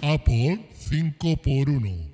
Apple 5x1.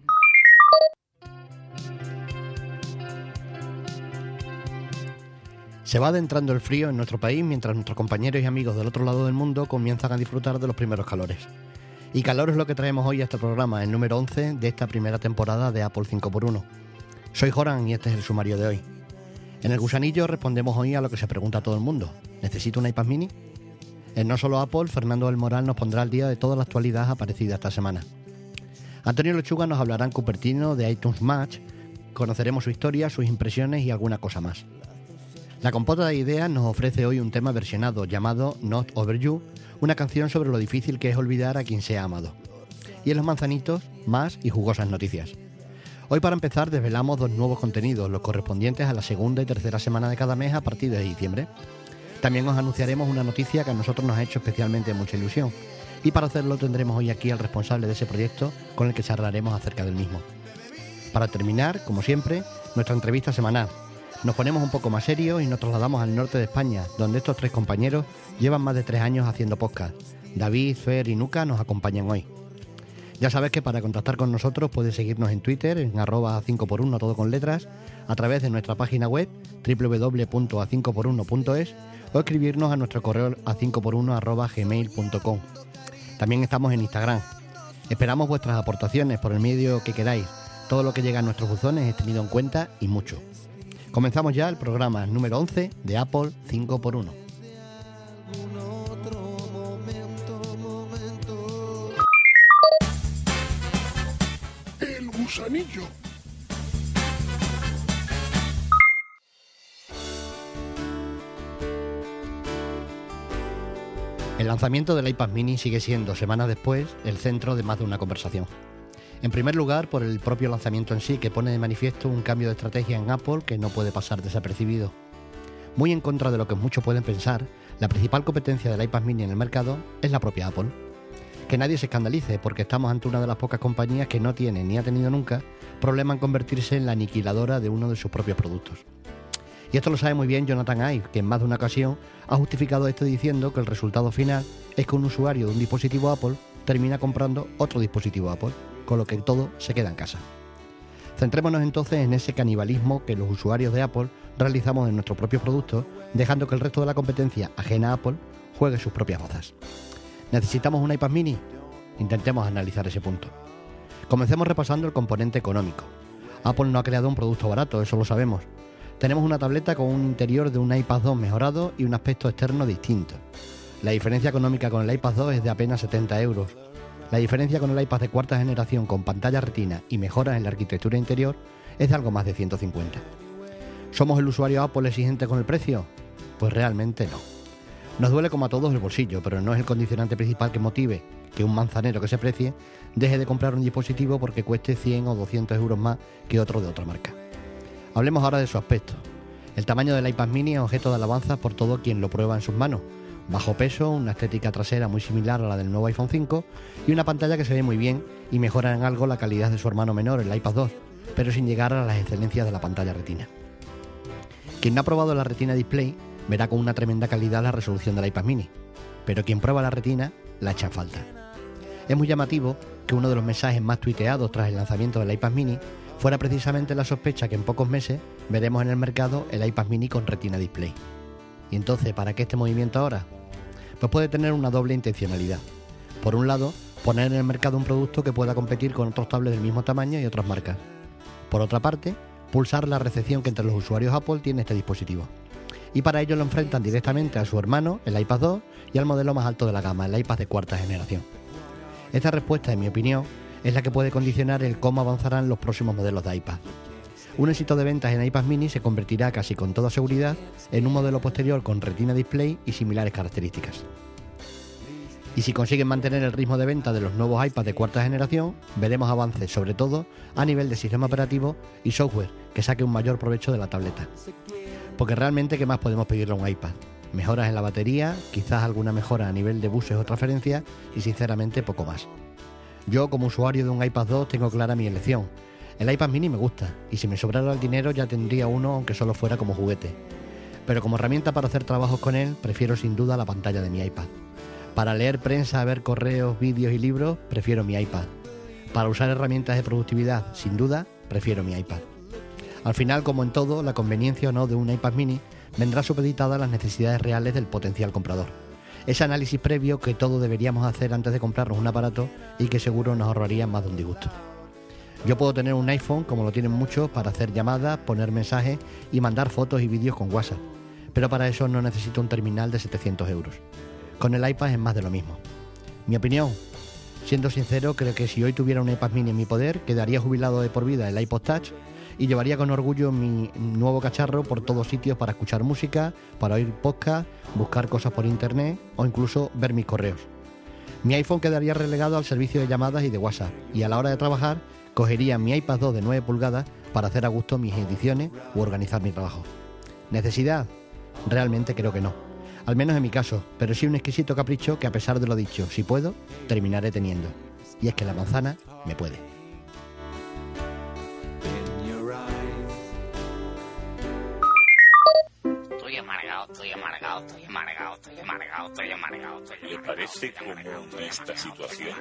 Se va adentrando el frío en nuestro país mientras nuestros compañeros y amigos del otro lado del mundo comienzan a disfrutar de los primeros calores. Y calor es lo que traemos hoy a este programa, el número 11 de esta primera temporada de Apple 5x1. Soy Joran y este es el sumario de hoy. En el gusanillo respondemos hoy a lo que se pregunta todo el mundo. ¿Necesito un iPad mini? En No Solo Apple, Fernando del Moral nos pondrá al día de toda la actualidad aparecida esta semana. Antonio Lechuga nos hablará en Cupertino de iTunes Match, conoceremos su historia, sus impresiones y alguna cosa más. La Compota de Ideas nos ofrece hoy un tema versionado llamado Not Over You, una canción sobre lo difícil que es olvidar a quien se ha amado. Y en Los Manzanitos, más y jugosas noticias. Hoy para empezar desvelamos 2 nuevos contenidos, los correspondientes a la segunda y tercera semana de cada mes a partir de diciembre. También os anunciaremos una noticia que a nosotros nos ha hecho especialmente mucha ilusión. Y para hacerlo tendremos hoy aquí al responsable de ese proyecto con el que charlaremos acerca del mismo. Para terminar, como siempre, nuestra entrevista semanal. Nos ponemos un poco más serios y nos trasladamos al norte de España, donde estos 3 compañeros llevan más de 3 años haciendo podcast. David, Fer y Nuka nos acompañan hoy. Ya sabes que para contactar con nosotros puedes seguirnos en Twitter, en @5x1 todo con letras, a través de nuestra página web www.a5x1.es o escribirnos a nuestro correo a5x1@gmail.com. También estamos en Instagram. Esperamos vuestras aportaciones por el medio que queráis. Todo lo que llega a nuestros buzones es tenido en cuenta y mucho. Comenzamos ya el programa número 11 de Apple 5x1. El gusanillo. El lanzamiento del iPad mini sigue siendo, semanas después, el centro de más de una conversación. En primer lugar, por el propio lanzamiento en sí, que pone de manifiesto un cambio de estrategia en Apple que no puede pasar desapercibido. Muy en contra de lo que muchos pueden pensar, la principal competencia del iPad mini en el mercado es la propia Apple. Que nadie se escandalice, porque estamos ante una de las pocas compañías que no tiene, ni ha tenido nunca, problema en convertirse en la aniquiladora de uno de sus propios productos. Y esto lo sabe muy bien Jonathan Ive, que en más de una ocasión ha justificado esto diciendo que el resultado final es que un usuario de un dispositivo Apple termina comprando otro dispositivo Apple, con lo que todo se queda en casa. Centrémonos entonces en ese canibalismo que los usuarios de Apple realizamos en nuestros propios productos, dejando que el resto de la competencia ajena a Apple juegue sus propias bazas. ¿Necesitamos un iPad mini? Intentemos analizar ese punto. Comencemos repasando el componente económico. Apple no ha creado un producto barato, eso lo sabemos. Tenemos una tableta con un interior de un iPad 2 mejorado y un aspecto externo distinto. La diferencia económica con el iPad 2 es de apenas 70 euros. La diferencia con el iPad de cuarta generación con pantalla retina y mejoras en la arquitectura interior es de algo más de 150. ¿Somos el usuario Apple exigente con el precio? Pues realmente no. Nos duele como a todos el bolsillo, pero no es el condicionante principal que motive que un manzanero que se precie deje de comprar un dispositivo porque cueste 100 o 200 euros más que otro de otra marca. Hablemos ahora de su aspecto. El tamaño del iPad mini es objeto de alabanza por todo quien lo prueba en sus manos. Bajo peso, una estética trasera muy similar a la del nuevo iPhone 5 y una pantalla que se ve muy bien y mejora en algo la calidad de su hermano menor, el iPad 2, pero sin llegar a las excelencias de la pantalla retina. Quien no ha probado la Retina Display verá con una tremenda calidad la resolución del iPad mini, pero quien prueba la retina la echa en falta. Es muy llamativo que uno de los mensajes más tuiteados tras el lanzamiento del iPad mini fuera precisamente la sospecha que en pocos meses veremos en el mercado el iPad mini con Retina Display. ¿Y entonces para qué este movimiento ahora? Pues puede tener una doble intencionalidad. Por un lado, poner en el mercado un producto que pueda competir con otros tablets del mismo tamaño y otras marcas. Por otra parte, pulsar la recepción que entre los usuarios Apple tiene este dispositivo. Y para ello lo enfrentan directamente a su hermano, el iPad 2, y al modelo más alto de la gama, el iPad de cuarta generación. Esta respuesta, en mi opinión, es la que puede condicionar el cómo avanzarán los próximos modelos de iPad. Un éxito de ventas en iPad mini se convertirá casi con toda seguridad en un modelo posterior con Retina Display y similares características. Y si consiguen mantener el ritmo de venta de los nuevos iPads de cuarta generación, veremos avances sobre todo a nivel de sistema operativo y software que saque un mayor provecho de la tableta. Porque realmente, ¿qué más podemos pedirle a un iPad? Mejoras en la batería, quizás alguna mejora a nivel de buses o transferencias y sinceramente poco más. Yo, como usuario de un iPad 2, tengo clara mi elección. El iPad mini me gusta, y si me sobrara el dinero ya tendría uno aunque solo fuera como juguete. Pero como herramienta para hacer trabajos con él, prefiero sin duda la pantalla de mi iPad. Para leer prensa, ver correos, vídeos y libros, prefiero mi iPad. Para usar herramientas de productividad, sin duda, prefiero mi iPad. Al final, como en todo, la conveniencia o no de un iPad mini vendrá supeditada a las necesidades reales del potencial comprador. Ese análisis previo que todos deberíamos hacer antes de comprarnos un aparato y que seguro nos ahorraría más de un disgusto. Yo puedo tener un iPhone, como lo tienen muchos, para hacer llamadas, poner mensajes y mandar fotos y vídeos con WhatsApp, pero para eso no necesito un terminal de 700 euros. Con el iPad es más de lo mismo. Mi opinión, siendo sincero, creo que si hoy tuviera un iPad mini en mi poder, quedaría jubilado de por vida el iPod Touch y llevaría con orgullo mi nuevo cacharro por todos sitios para escuchar música, para oír podcast, buscar cosas por internet o incluso ver mis correos. Mi iPhone quedaría relegado al servicio de llamadas y de WhatsApp, y a la hora de trabajar cogería mi iPad 2 de 9 pulgadas para hacer a gusto mis ediciones u organizar mi trabajo. ¿Necesidad? Realmente creo que no. Al menos en mi caso, pero sí un exquisito capricho que, a pesar de lo dicho, si puedo, terminaré teniendo. Y es que la manzana me puede. ¿Le parece común esta situación?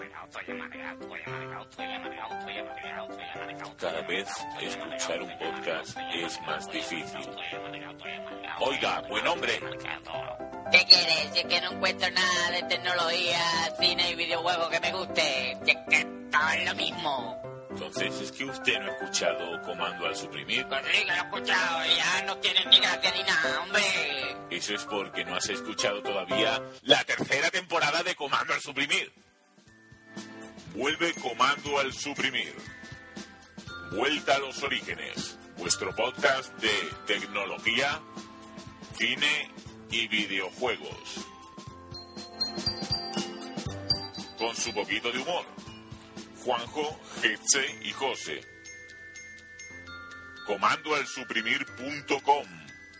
Cada vez escuchar un podcast es más difícil. Oiga, buen hombre. ¿Qué quieres? Si es que no encuentro nada de tecnología, cine y videojuegos que me guste. Si es que todo es lo mismo. Entonces, ¿es que usted no ha escuchado Comando al Suprimir? Pues sí, que lo he escuchado y ya no tiene ni gracia ni nada, hombre. Eso es porque no has escuchado todavía la tercera temporada de Comando al Suprimir. Vuelve Comando al Suprimir. Vuelta a los orígenes. Vuestro podcast de tecnología, cine y videojuegos. Con su poquito de humor. Juanjo, Getze y José. Comandoalsuprimir.com.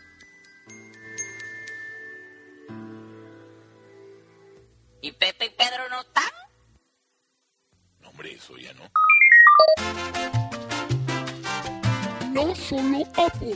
¿Y Pepe y Pedro no están? No, hombre, eso ya no. No solo Apple.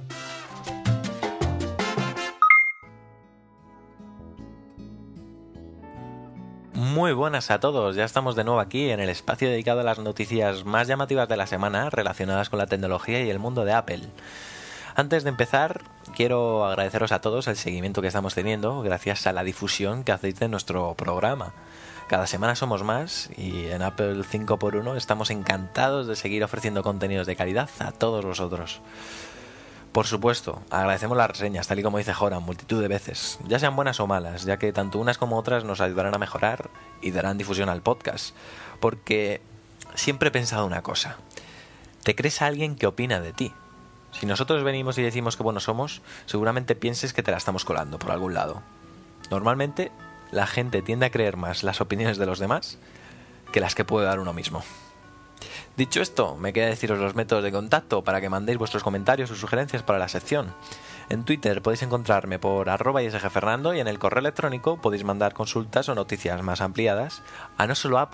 Muy buenas a todos, ya estamos de nuevo aquí en el espacio dedicado a las noticias más llamativas de la semana relacionadas con la tecnología y el mundo de Apple. Antes de empezar, quiero agradeceros a todos el seguimiento que estamos teniendo gracias a la difusión que hacéis de nuestro programa. Cada semana somos más y en Apple 5x1 estamos encantados de seguir ofreciendo contenidos de calidad a todos vosotros. Por supuesto, agradecemos las reseñas, tal y como dice Joran, multitud de veces, ya sean buenas o malas, ya que tanto unas como otras nos ayudarán a mejorar y darán difusión al podcast. Porque siempre he pensado una cosa, ¿te crees a alguien que opina de ti? Si nosotros venimos y decimos que buenos somos, seguramente pienses que te la estamos colando por algún lado. Normalmente, la gente tiende a creer más las opiniones de los demás que las que puede dar uno mismo. Dicho esto, me queda deciros los métodos de contacto para que mandéis vuestros comentarios o sugerencias para la sección. En Twitter podéis encontrarme por @isgfernando y en el correo electrónico podéis mandar consultas o noticias más ampliadas a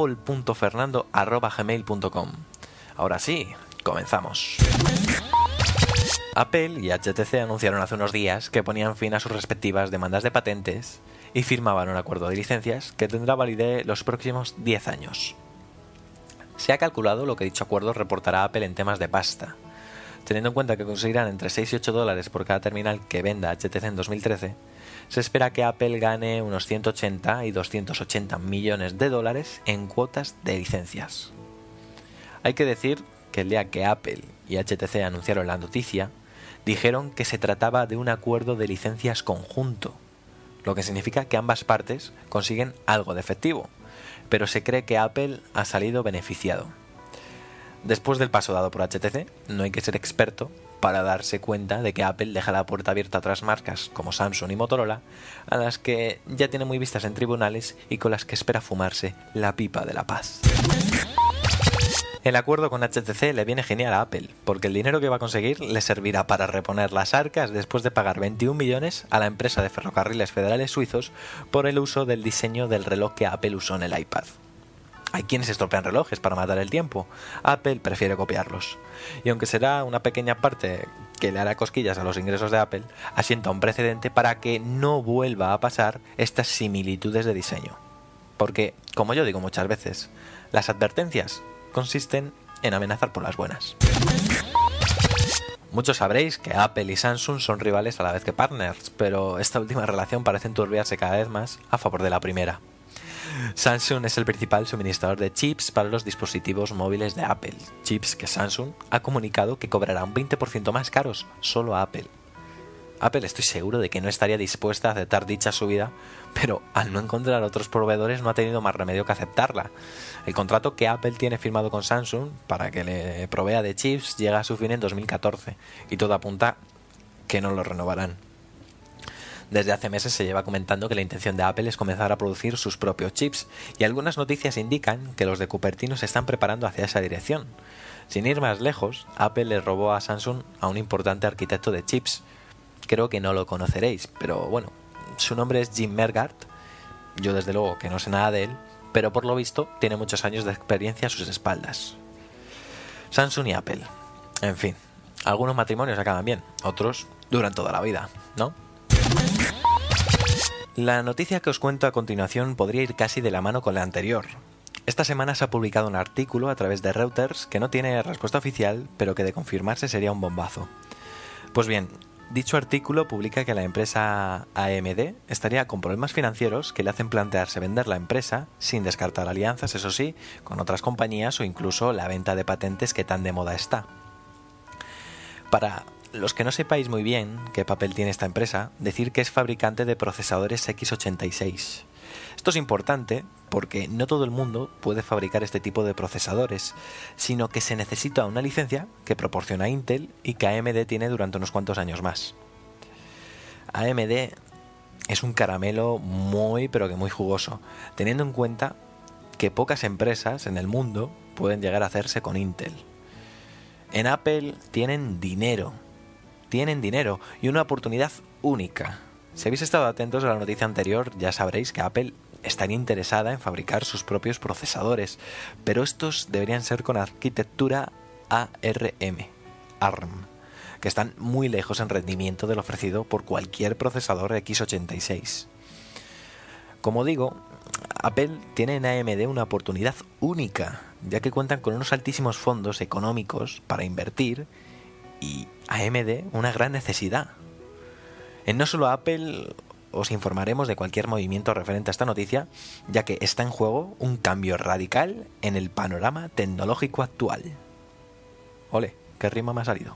nosoloapple.fernando@gmail.com. Ahora sí, comenzamos. Apple y HTC anunciaron hace unos días que ponían fin a sus respectivas demandas de patentes y firmaban un acuerdo de licencias que tendrá validez los próximos 10 años. Se ha calculado lo que dicho acuerdo reportará a Apple en temas de pasta. Teniendo en cuenta que conseguirán entre 6 y 8 dólares por cada terminal que venda HTC en 2013, se espera que Apple gane unos 180 y 280 millones de dólares en cuotas de licencias. Hay que decir que el día que Apple y HTC anunciaron la noticia, dijeron que se trataba de un acuerdo de licencias conjunto, lo que significa que ambas partes consiguen algo de efectivo, pero se cree que Apple ha salido beneficiado. Después del paso dado por HTC, no hay que ser experto para darse cuenta de que Apple deja la puerta abierta a otras marcas como Samsung y Motorola, a las que ya tiene muy vistas en tribunales y con las que espera fumarse la pipa de la paz. El acuerdo con HTC le viene genial a Apple, porque el dinero que va a conseguir le servirá para reponer las arcas después de pagar 21 millones a la empresa de ferrocarriles federales suizos por el uso del diseño del reloj que Apple usó en el iPad. Hay quienes estropean relojes para matar el tiempo. Apple prefiere copiarlos. Y aunque será una pequeña parte que le hará cosquillas a los ingresos de Apple, asienta un precedente para que no vuelva a pasar estas similitudes de diseño. Porque, como yo digo muchas veces, las advertencias consisten en amenazar por las buenas. Muchos sabréis que Apple y Samsung son rivales a la vez que partners, pero esta última relación parece enturbiarse cada vez más a favor de la primera. Samsung es el principal suministrador de chips para los dispositivos móviles de Apple, chips que Samsung ha comunicado que cobrará un 20% más caros solo a Apple. Apple estoy seguro de que no estaría dispuesta a aceptar dicha subida, pero al no encontrar otros proveedores no ha tenido más remedio que aceptarla. El contrato que Apple tiene firmado con Samsung para que le provea de chips llega a su fin en 2014 y todo apunta que no lo renovarán. Desde hace meses se lleva comentando que la intención de Apple es comenzar a producir sus propios chips, y algunas noticias indican que los de Cupertino se están preparando hacia esa dirección. Sin ir más lejos, Apple le robó a Samsung a un importante arquitecto de chips. Creo que no lo conoceréis, pero bueno, su nombre es Jim Mergard. Yo desde luego que no sé nada de él, pero por lo visto tiene muchos años de experiencia a sus espaldas. Samsung y Apple. En fin, algunos matrimonios acaban bien, otros duran toda la vida, ¿no? La noticia que os cuento a continuación podría ir casi de la mano con la anterior. Esta semana se ha publicado un artículo a través de Reuters que no tiene respuesta oficial, pero que de confirmarse sería un bombazo. Pues bien, dicho artículo publica que la empresa AMD estaría con problemas financieros que le hacen plantearse vender la empresa sin descartar alianzas, eso sí, con otras compañías o incluso la venta de patentes que tan de moda está. Para los que no sepáis muy bien qué papel tiene esta empresa, decir que es fabricante de procesadores x86. Esto es importante porque no todo el mundo puede fabricar este tipo de procesadores, sino que se necesita una licencia que proporciona Intel y que AMD tiene durante unos cuantos años más. AMD es un caramelo muy pero que muy jugoso, teniendo en cuenta que pocas empresas en el mundo pueden llegar a hacerse con Intel. En Apple tienen dinero y una oportunidad única. Si habéis estado atentos a la noticia anterior, ya sabréis que Apple estaría interesada en fabricar sus propios procesadores, pero estos deberían ser con arquitectura ARM, que están muy lejos en rendimiento del ofrecido por cualquier procesador x86. Como digo, Apple tiene en AMD una oportunidad única, ya que cuentan con unos altísimos fondos económicos para invertir y AMD una gran necesidad. En No Solo Apple os informaremos de cualquier movimiento referente a esta noticia, ya que está en juego un cambio radical en el panorama tecnológico actual. Ole, qué rima me ha salido.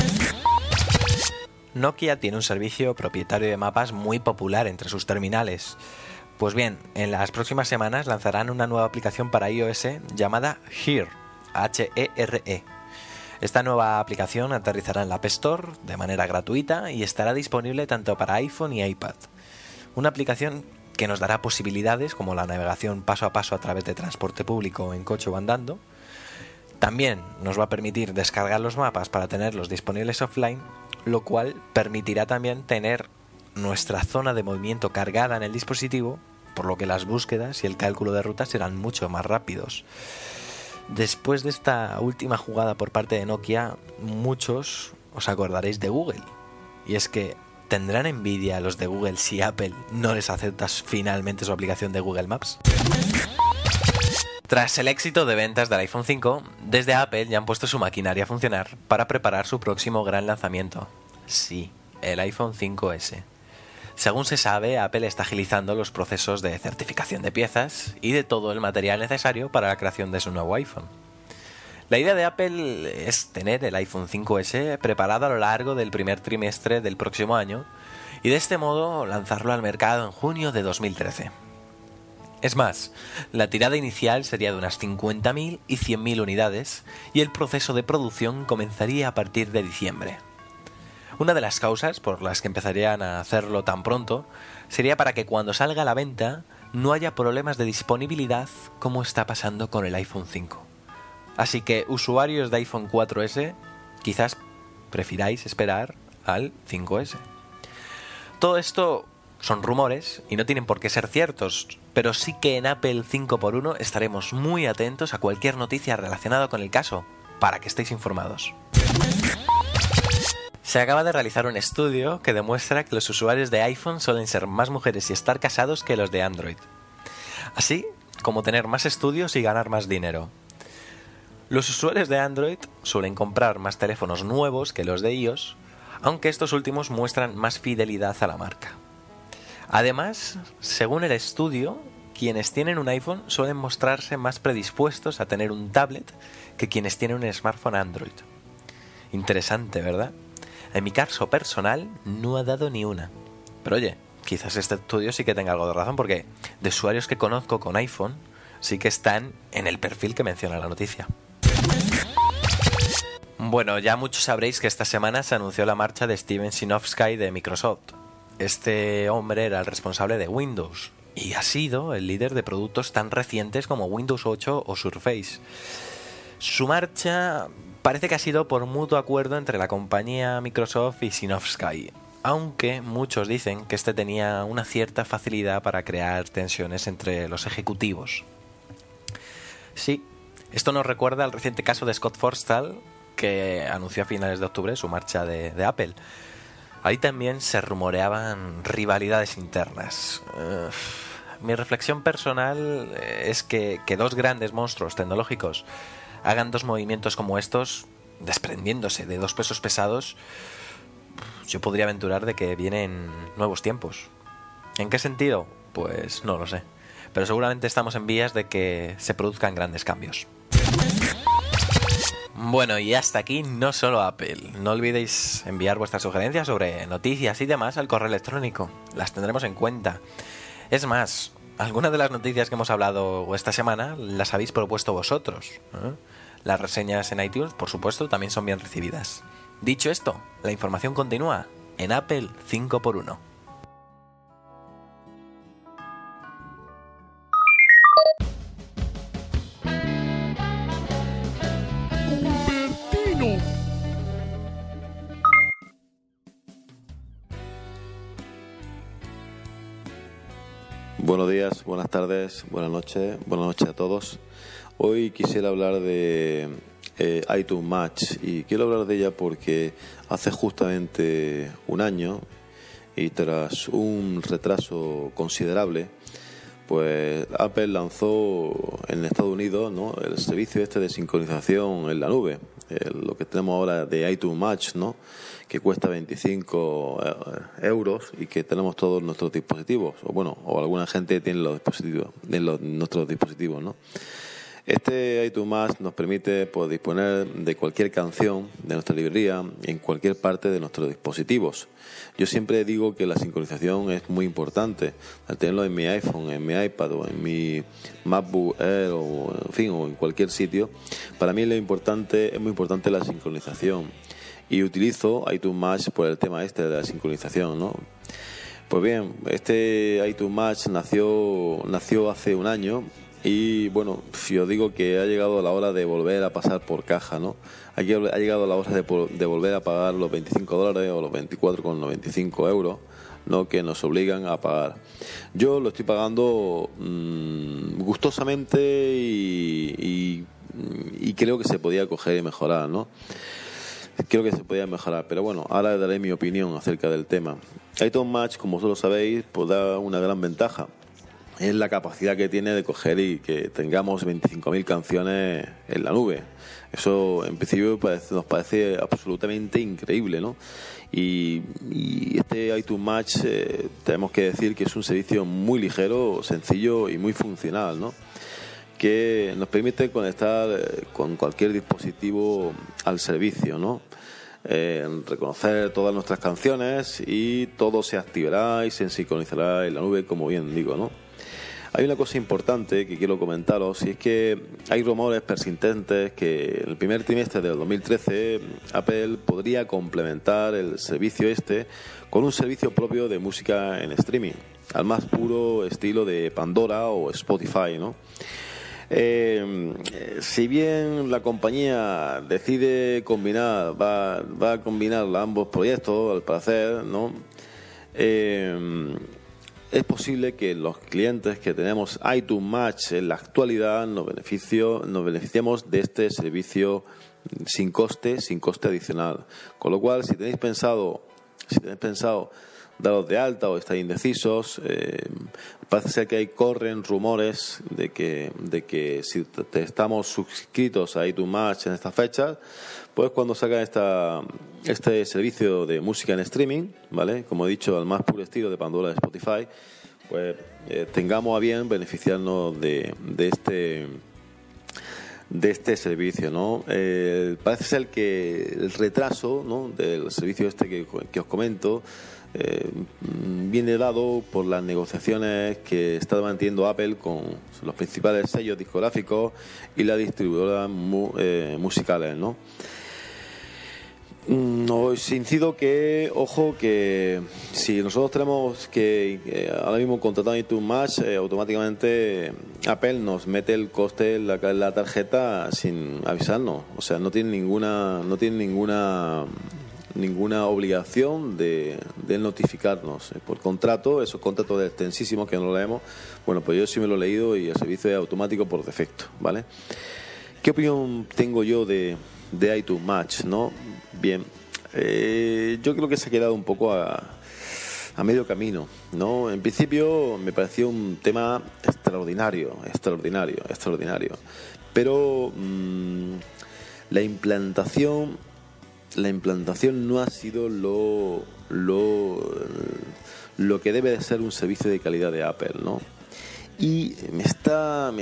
Nokia tiene un servicio propietario de mapas muy popular entre sus terminales. Pues bien, en las próximas semanas lanzarán una nueva aplicación para iOS llamada Here, H-E-R-E. Esta nueva aplicación aterrizará en la App Store de manera gratuita y estará disponible tanto para iPhone y iPad. Una aplicación que nos dará posibilidades como la navegación paso a paso a través de transporte público en coche o andando. También nos va a permitir descargar los mapas para tenerlos disponibles offline, lo cual permitirá también tener nuestra zona de movimiento cargada en el dispositivo, por lo que las búsquedas y el cálculo de rutas serán mucho más rápidos. Después de esta última jugada por parte de Nokia, muchos os acordaréis de Google. Y es que, ¿tendrán envidia los de Google si Apple no les acepta finalmente su aplicación de Google Maps? Tras el éxito de ventas del iPhone 5, desde Apple ya han puesto su maquinaria a funcionar para preparar su próximo gran lanzamiento. Sí, el iPhone 5S. Según se sabe, Apple está agilizando los procesos de certificación de piezas y de todo el material necesario para la creación de su nuevo iPhone. La idea de Apple es tener el iPhone 5S preparado a lo largo del primer trimestre del próximo año y de este modo lanzarlo al mercado en junio de 2013. Es más, la tirada inicial sería de unas 50.000 y 100.000 unidades y el proceso de producción comenzaría a partir de diciembre. Una de las causas por las que empezarían a hacerlo tan pronto sería para que cuando salga a la venta no haya problemas de disponibilidad como está pasando con el iPhone 5. Así que usuarios de iPhone 4S quizás prefiráis esperar al 5S. Todo esto Son rumores y no tienen por qué ser ciertos, pero sí que en Apple 5x1 estaremos muy atentos a cualquier noticia relacionada con el caso, para que estéis informados. Se acaba de realizar un estudio que demuestra que los usuarios de iPhone suelen ser más mujeres y estar casados que los de Android. Así como tener más estudios y ganar más dinero. Los usuarios de Android suelen comprar más teléfonos nuevos que los de iOS, aunque estos últimos muestran más fidelidad a la marca. Además, según el estudio, quienes tienen un iPhone suelen mostrarse más predispuestos a tener un tablet que quienes tienen un smartphone Android. Interesante, ¿verdad? En mi caso personal no ha dado ni una. Pero oye, quizás este estudio sí que tenga algo de razón, porque de usuarios que conozco con iPhone sí que están en el perfil que menciona la noticia. Bueno, ya muchos sabréis que esta semana se anunció la marcha de Steven Sinofsky de Microsoft. Este hombre era el responsable de Windows y ha sido el líder de productos tan recientes como Windows 8 o Surface. Su marcha parece que ha sido por mutuo acuerdo entre la compañía Microsoft y Sinofsky, aunque muchos dicen que este tenía una cierta facilidad para crear tensiones entre los ejecutivos. Sí, esto nos recuerda al reciente caso de Scott Forstall, que anunció a finales de octubre su marcha de Apple. Ahí también se rumoreaban rivalidades internas. Mi reflexión personal es que dos grandes monstruos tecnológicos hagan dos movimientos como estos, desprendiéndose de dos pesos pesados, yo podría aventurar de que vienen nuevos tiempos. ¿En qué sentido? Pues no lo sé. Pero seguramente estamos en vías de que se produzcan grandes cambios. Bueno, y hasta aquí no solo Apple. No olvidéis enviar vuestras sugerencias sobre noticias y demás al correo electrónico. Las tendremos en cuenta. Es más, algunas de las noticias que hemos hablado esta semana las habéis propuesto vosotros, ¿eh? Las reseñas en iTunes, por supuesto, también son bien recibidas. Dicho esto, la información continúa en Apple 5x1. Cupertino. Buenos días, buenas tardes, buenas noches a todos. Hoy quisiera hablar de iTunes Match y quiero hablar de ella porque hace justamente un año y tras un retraso considerable, pues Apple lanzó en Estados Unidos, ¿no?, el servicio este de sincronización en la nube, lo que tenemos ahora de iTunes Match, ¿no?, que cuesta 25 euros y que tenemos todos nuestros dispositivos, o alguna gente tiene los dispositivos, nuestros dispositivos, ¿no? Este iTunes Match nos permite, pues, disponer de cualquier canción de nuestra librería en cualquier parte de nuestros dispositivos. Yo siempre digo que la sincronización es muy importante. Al tenerlo en mi iPhone, en mi iPad o en mi MacBook Air o en cualquier sitio, para mí es muy importante la sincronización. Y utilizo iTunes Match por el tema de la sincronización, ¿no? Pues bien, este iTunes Match nació hace un año. Y bueno, yo digo que ha llegado la hora de volver a pasar por caja, ¿no? Aquí ha llegado la hora de volver a pagar los $25 o los 24,95 euros, ¿no?, que nos obligan a pagar. Yo lo estoy pagando gustosamente y creo que se podía coger y mejorar, ¿no? Creo que se podía mejorar, pero bueno, ahora daré mi opinión acerca del tema. iTunes Match, como vosotros sabéis, pues da una gran ventaja. Es la capacidad que tiene de coger y que tengamos 25.000 canciones en la nube. Eso en principio nos parece absolutamente increíble, ¿no? Y este iTunes Match tenemos que decir que es un servicio muy ligero, sencillo y muy funcional, ¿no?, que nos permite conectar con cualquier dispositivo al servicio, ¿no? Reconocer todas nuestras canciones y todo se activará y se sincronizará en la nube, como bien digo, ¿no? Hay una cosa importante que quiero comentaros, y es que hay rumores persistentes que en el primer trimestre del 2013 Apple podría complementar el servicio con un servicio propio de música en streaming, al más puro estilo de Pandora o Spotify, ¿no? Si bien la compañía decide va a combinar ambos proyectos, al parecer, ¿no?, es posible que los clientes que tenemos iTunes Match en la actualidad nos beneficiemos de este servicio sin coste adicional. Con lo cual, si tenéis pensado daros de alta o estáis indecisos, parece ser que corren rumores de que si estamos suscritos a iTunes Match en estas fechas, pues cuando salga este servicio de música en streaming, ¿vale? Como he dicho, al más puro estilo de Pandora de Spotify, pues tengamos a bien beneficiarnos de este servicio, ¿no? Parece ser que el retraso, ¿no?, del servicio este que os comento viene dado por las negociaciones que está manteniendo Apple con los principales sellos discográficos y las distribuidoras musicales, ¿no? Os incido que, ojo, que si nosotros tenemos que ahora mismo contratar iTunes Match, automáticamente Apple nos mete el coste en la tarjeta sin avisarnos. O sea, no tiene ninguna obligación de notificarnos. Por contrato, esos contratos extensísimos que no leemos, bueno, pues yo sí me lo he leído y el servicio es automático por defecto, ¿vale? ¿Qué opinión tengo yo de iTunes Match, no? Bien, yo creo que se ha quedado un poco a medio camino, ¿no? En principio me pareció un tema extraordinario, pero la implantación no ha sido lo que debe de ser un servicio de calidad de Apple, ¿no? Y me está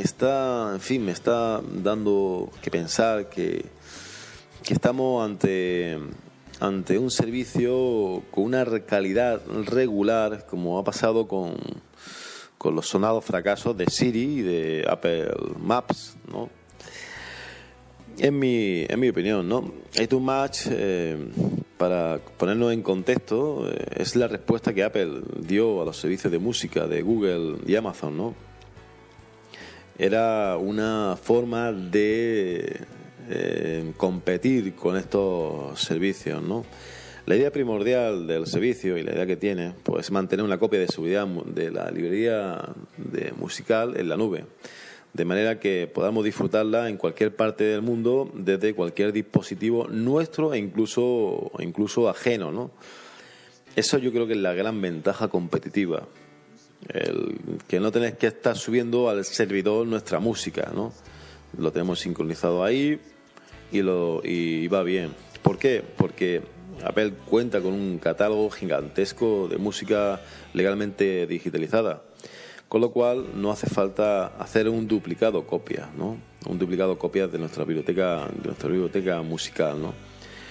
dando que pensar que estamos ante un servicio con una calidad regular, como ha pasado con los sonados fracasos de Siri y de Apple Maps, ¿no? En mi opinión, ¿no? iTunes Match, para ponernos en contexto, es la respuesta que Apple dio a los servicios de música de Google y Amazon, ¿no? Era una forma de competir con estos servicios, ¿no? La idea primordial del servicio y la idea que tiene, pues, es mantener una copia de seguridad de la librería musical en la nube, de manera que podamos disfrutarla en cualquier parte del mundo desde cualquier dispositivo nuestro e incluso ajeno, ¿no? Eso yo creo que es la gran ventaja competitiva, el que no tenés que estar subiendo al servidor nuestra música, ¿no? Lo tenemos sincronizado ahí y va bien. ¿Por qué? Porque Apple cuenta con un catálogo gigantesco de música legalmente digitalizada, con lo cual no hace falta hacer un duplicado copia, ¿no? Un duplicado copia de nuestra biblioteca musical, ¿no?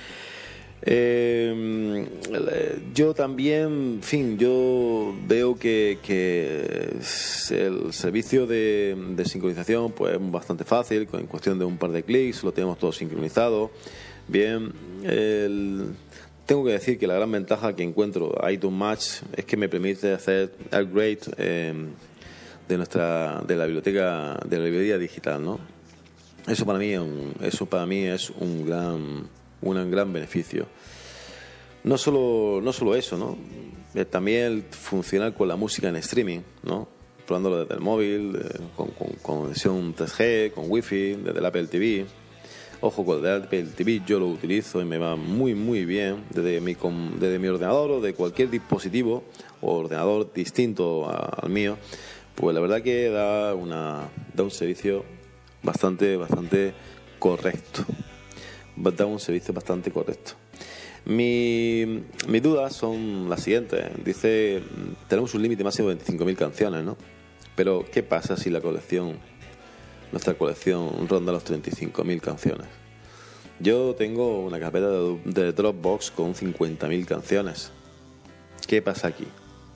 Yo también, yo veo que el servicio de sincronización, pues, es bastante fácil, en cuestión de un par de clics lo tenemos todo sincronizado. Bien, tengo que decir que la gran ventaja que encuentro a iTunes Match es que me permite hacer upgrade de la librería digital, ¿no? Eso para mí es un gran beneficio. No solo eso, ¿no? También el funcionar con la música en streaming, ¿no? Probándolo desde el móvil, con conexión 3G, con Wi-Fi, desde el Apple TV. Ojo, con el Apple TV yo lo utilizo y me va muy muy bien desde mi ordenador o de cualquier dispositivo o ordenador distinto al mío. Pues la verdad que da un servicio bastante correcto. Da un servicio bastante correcto. Mis dudas son las siguientes. Dice, tenemos un límite máximo de 25.000 canciones, ¿no? Pero ¿qué pasa si nuestra colección ronda los 35.000 canciones? Yo tengo una carpeta de Dropbox con 50.000 canciones. ¿Qué pasa aquí?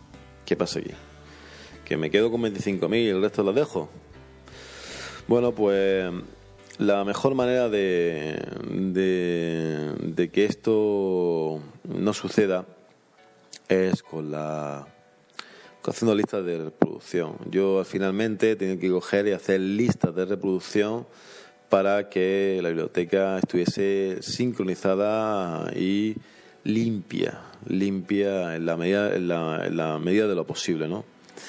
¿Que me quedo con 25.000 y el resto los dejo? Bueno, pues la mejor manera de que esto no suceda es haciendo listas de reproducción. Yo finalmente tengo que coger y hacer listas de reproducción para que la biblioteca estuviese sincronizada y limpia en la medida de lo posible, ¿no?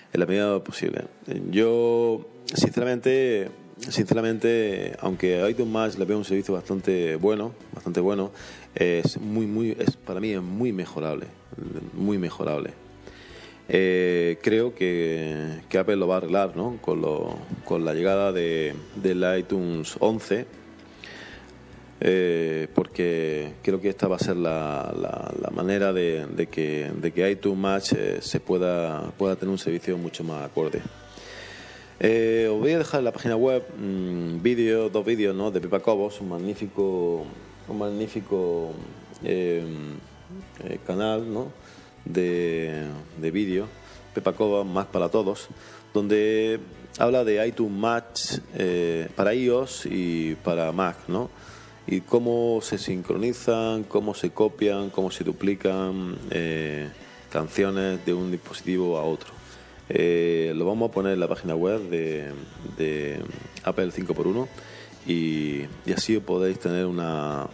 en la medida posible. Yo, sinceramente, aunque iTunes Match le veo un servicio bastante bueno, para mí es muy mejorable, creo que Apple lo va a arreglar, ¿no? Con la llegada del iTunes 11, porque creo que esta va a ser la manera de que iTunes Match se pueda tener un servicio mucho más acorde. Os voy a dejar en la página web dos vídeos, ¿no? De Pepa Cobos, un magnífico canal, ¿no? de vídeo, Pepa Cobos más para todos, donde habla de iTunes Match para iOS y para Mac, ¿no? Y cómo se sincronizan, cómo se copian, cómo se duplican canciones de un dispositivo a otro. Lo vamos a poner en la página web de Apple 5x1 y así podéis tener una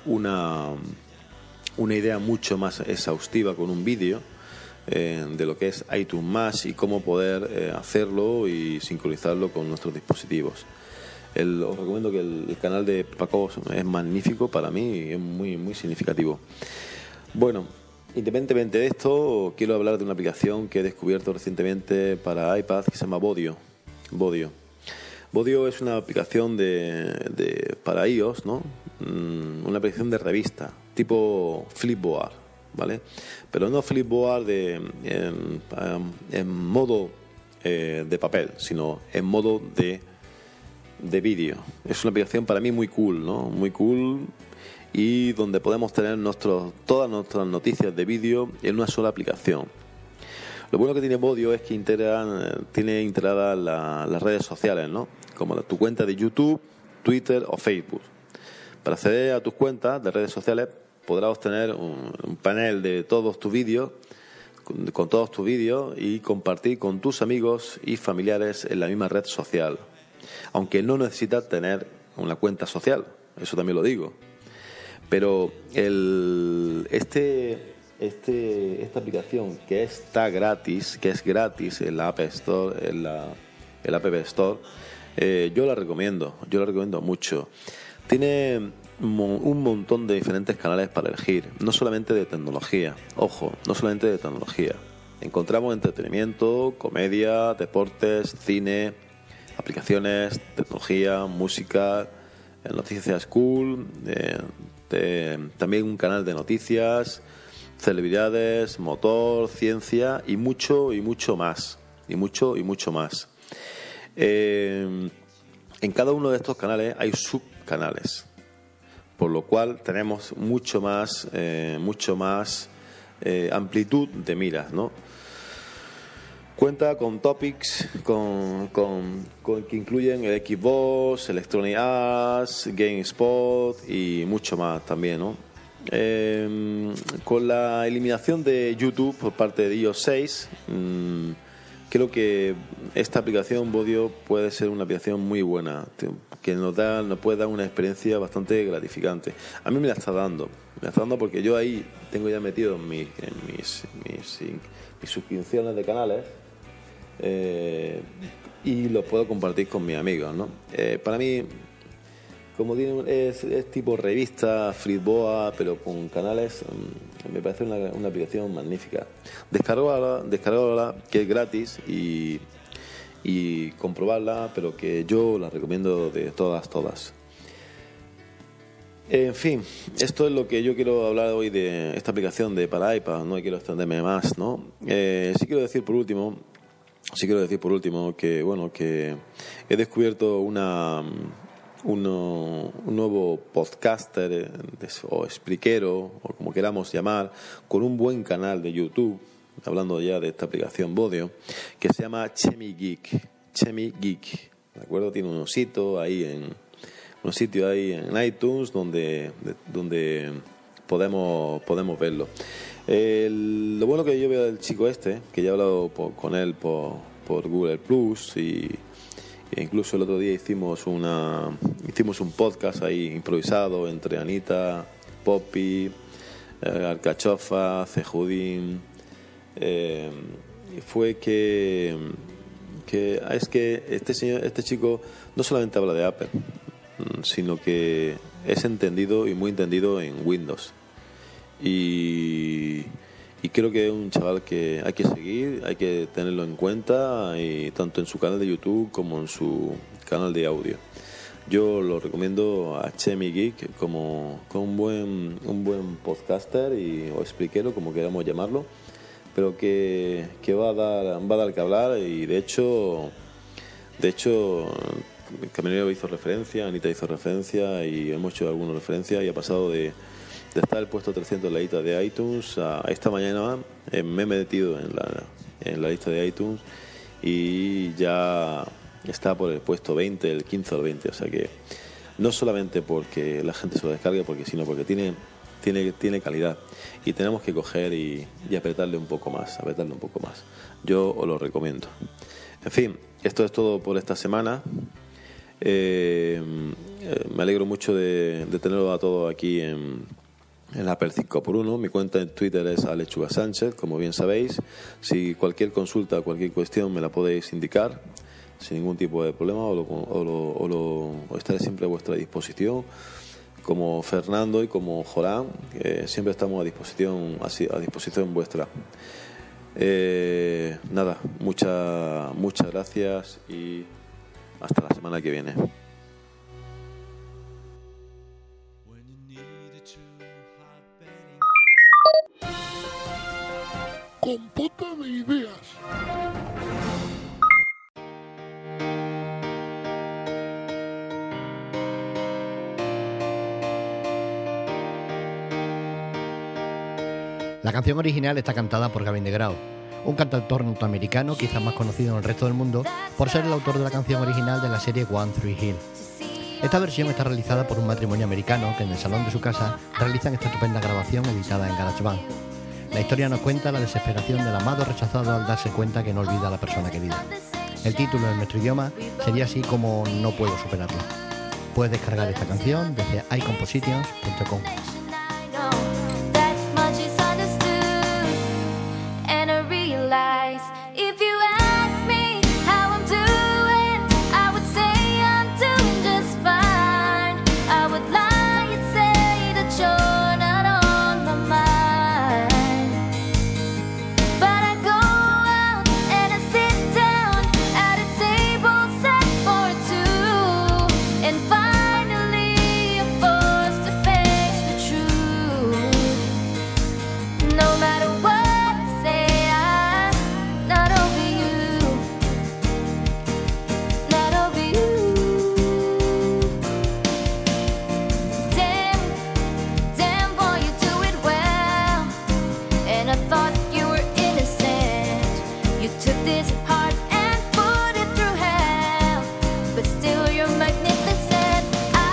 idea mucho más exhaustiva con un vídeo de lo que es iTunes Match y cómo poder hacerlo y sincronizarlo con nuestros dispositivos. Os recomiendo que el canal de Paco es magnífico para mí y es muy, muy significativo. Bueno, independientemente de esto, quiero hablar de una aplicación que he descubierto recientemente para iPad que se llama Vodio. Vodio es una aplicación para iOS, ¿no? Una aplicación de revista, tipo Flipboard, ¿vale? Pero no Flipboard en modo de papel, sino en modo de vídeo. Es una aplicación para mí muy cool, ¿no? Muy cool, y donde podemos tener todas nuestras noticias de vídeo en una sola aplicación. Lo bueno que tiene Vodio es que tiene integradas las redes sociales, ¿no? Como tu cuenta de YouTube, Twitter o Facebook. Para acceder a tus cuentas de redes sociales podrás obtener un panel de todos tus vídeos, con todos tus vídeos, y compartir con tus amigos y familiares en la misma red social. Aunque no necesitas tener una cuenta social, eso también lo digo. Pero esta aplicación que es gratis en la App Store, en la App Store, yo la recomiendo mucho. Tiene un montón de diferentes canales para elegir, no solamente de tecnología. Encontramos entretenimiento, comedia, deportes, cine, aplicaciones, tecnología, música, noticias cool, también un canal de noticias, celebridades, motor, ciencia y mucho más. En cada uno de estos canales hay subcanales, por lo cual tenemos mucho más amplitud de miras, ¿no? Cuenta con topics que incluyen el Xbox, Electronic Arts, GameSpot y mucho más también, ¿no? Con la eliminación de YouTube por parte de iOS 6, creo que esta aplicación Vodio puede ser una aplicación muy buena, que nos puede dar una experiencia bastante gratificante. A mí me la está dando porque yo ahí tengo ya metido mis suscripciones de canales, y lo puedo compartir con mis amigos, ¿no? Para mí, como es tipo revista, Flipboard, pero con canales, me parece una aplicación magnífica. Descargarla, que es gratis, y comprobarla, pero que yo la recomiendo de todas. En fin, esto es lo que yo quiero hablar hoy de esta aplicación para iPad. No quiero extenderme más, ¿no? Sí quiero decir por último que he descubierto un nuevo podcaster o expliquero, o como queramos llamar, con un buen canal de YouTube, hablando ya de esta aplicación Vodio, que se llama Chemi Geek, ¿de acuerdo? Tiene un sitio ahí en iTunes donde podemos verlo. Lo bueno que yo veo del chico que ya he hablado con él por Google Plus, e incluso el otro día hicimos un podcast ahí improvisado entre Anita, Poppy, Alcachofa, Cejudín, fue que que es que este chico no solamente habla de Apple, sino que es entendido y muy entendido en Windows. Y creo que es un chaval que hay que seguir, hay que tenerlo en cuenta, y tanto en su canal de YouTube como en su canal de audio. Yo lo recomiendo a Chemi Geek como un buen podcaster o expliquero, como queramos llamarlo, pero que va a dar que hablar. Y de hecho Caminero hizo referencia, Anita hizo referencia y hemos hecho algunas referencias, y ha pasado de estar el puesto 300 en la lista de iTunes a esta mañana me he metido en la lista de iTunes y ya está por el puesto 20, el 15 o el 20. O sea que no solamente porque la gente se lo descargue, sino porque tiene calidad, y tenemos que coger y apretarle un poco más. Yo os lo recomiendo. En fin, esto es todo por esta semana. Me alegro mucho de tenerlo a todos aquí en Apple 5x1. Mi cuenta en Twitter es Alechuga Sánchez, como bien sabéis. Si cualquier consulta, cualquier cuestión me la podéis indicar sin ningún tipo de problema, o estaré siempre a vuestra disposición, como Fernando y como Jorán, que siempre estamos a disposición vuestra. Nada, muchas gracias y hasta la semana que viene. Compota de ideas. La canción original está cantada por Gavin DeGraw, un cantautor norteamericano quizás más conocido en el resto del mundo por ser el autor de la canción original de la serie One Tree Hill. Esta versión está realizada por un matrimonio americano que en el salón de su casa realizan esta estupenda grabación editada en GarageBand. La historia nos cuenta la desesperación del amado rechazado al darse cuenta que no olvida a la persona querida. El título en nuestro idioma sería así como No puedo superarlo. Puedes descargar esta canción desde iCompositions.com. If you ask me how I'm doing, I would say I'm doing just fine. I would lie and say that you're not on my mind. But I go out and I sit down at a table set for two, and finally I'm forced to face the truth. No matter what I say, not over you, not over you. Damn boy, you do it well. And I thought you were innocent. You took this heart and put it through hell, but still you're magnificent.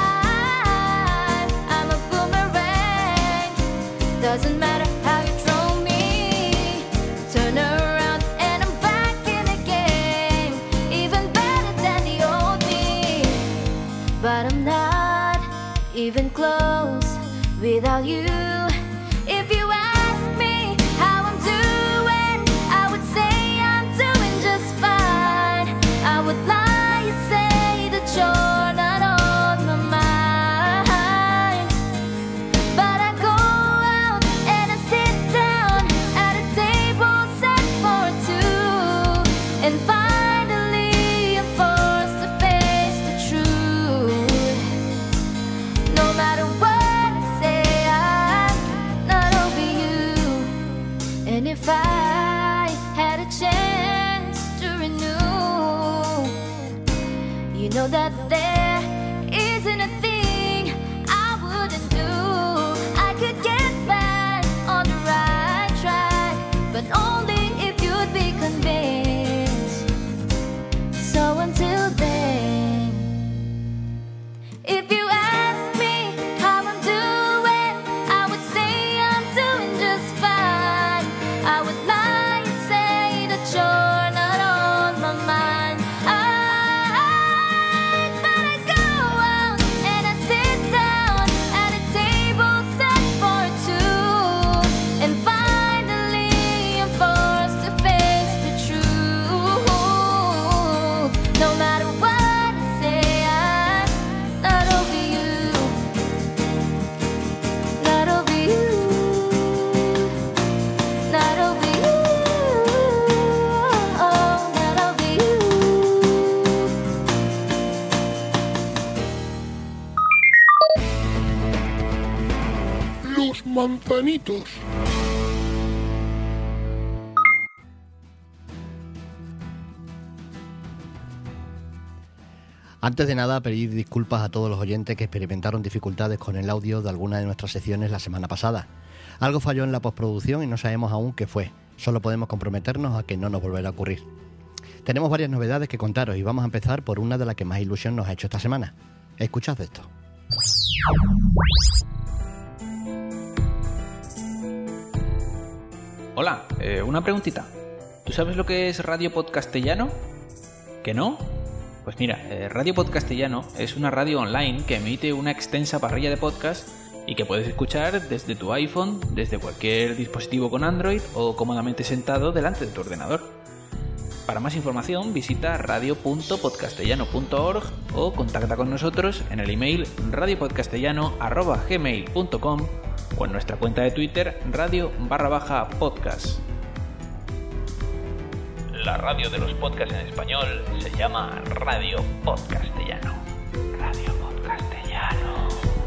I'm a boomerang. Doesn't matter how you throw me, turn around and I'm back in the game, even better than the old me. But I'm not even close without you. If you ask me how I'm doing, I would say I'm doing just fine. I would lie and say that you're not on my mind. But I go out and I sit down at a table set for two, and finally I'm forced to face the truth. No matter what I say, I'm not over you. And if I had a chance to renew, you know that there isn't a thing I wouldn't do. I could get back on the right track, but only if you'd be convinced. So until then, if you ask me how I'm doing, I would say I'm doing just fine. I would lie and say that you're not on my mind. But I campanitos. Antes de nada, pedir disculpas a todos los oyentes que experimentaron dificultades con el audio de alguna de nuestras secciones la semana pasada. Algo falló en la postproducción y no sabemos aún qué fue. Solo podemos comprometernos a que no nos volverá a ocurrir. Tenemos varias novedades que contaros y vamos a empezar por una de las que más ilusión nos ha hecho esta semana. Escuchad esto. Hola, una preguntita. ¿Tú sabes lo que es Radio Podcastellano? ¿Que no? Pues mira, Radio Podcastellano es una radio online que emite una extensa parrilla de podcasts y que puedes escuchar desde tu iPhone, desde cualquier dispositivo con Android o cómodamente sentado delante de tu ordenador. Para más información visita radio.podcastellano.org o contacta con nosotros en el email radiopodcastellano@gmail.com o en nuestra cuenta de Twitter radio_podcast. La radio de los podcasts en español se llama Radio Podcastellano. Radio Podcastellano.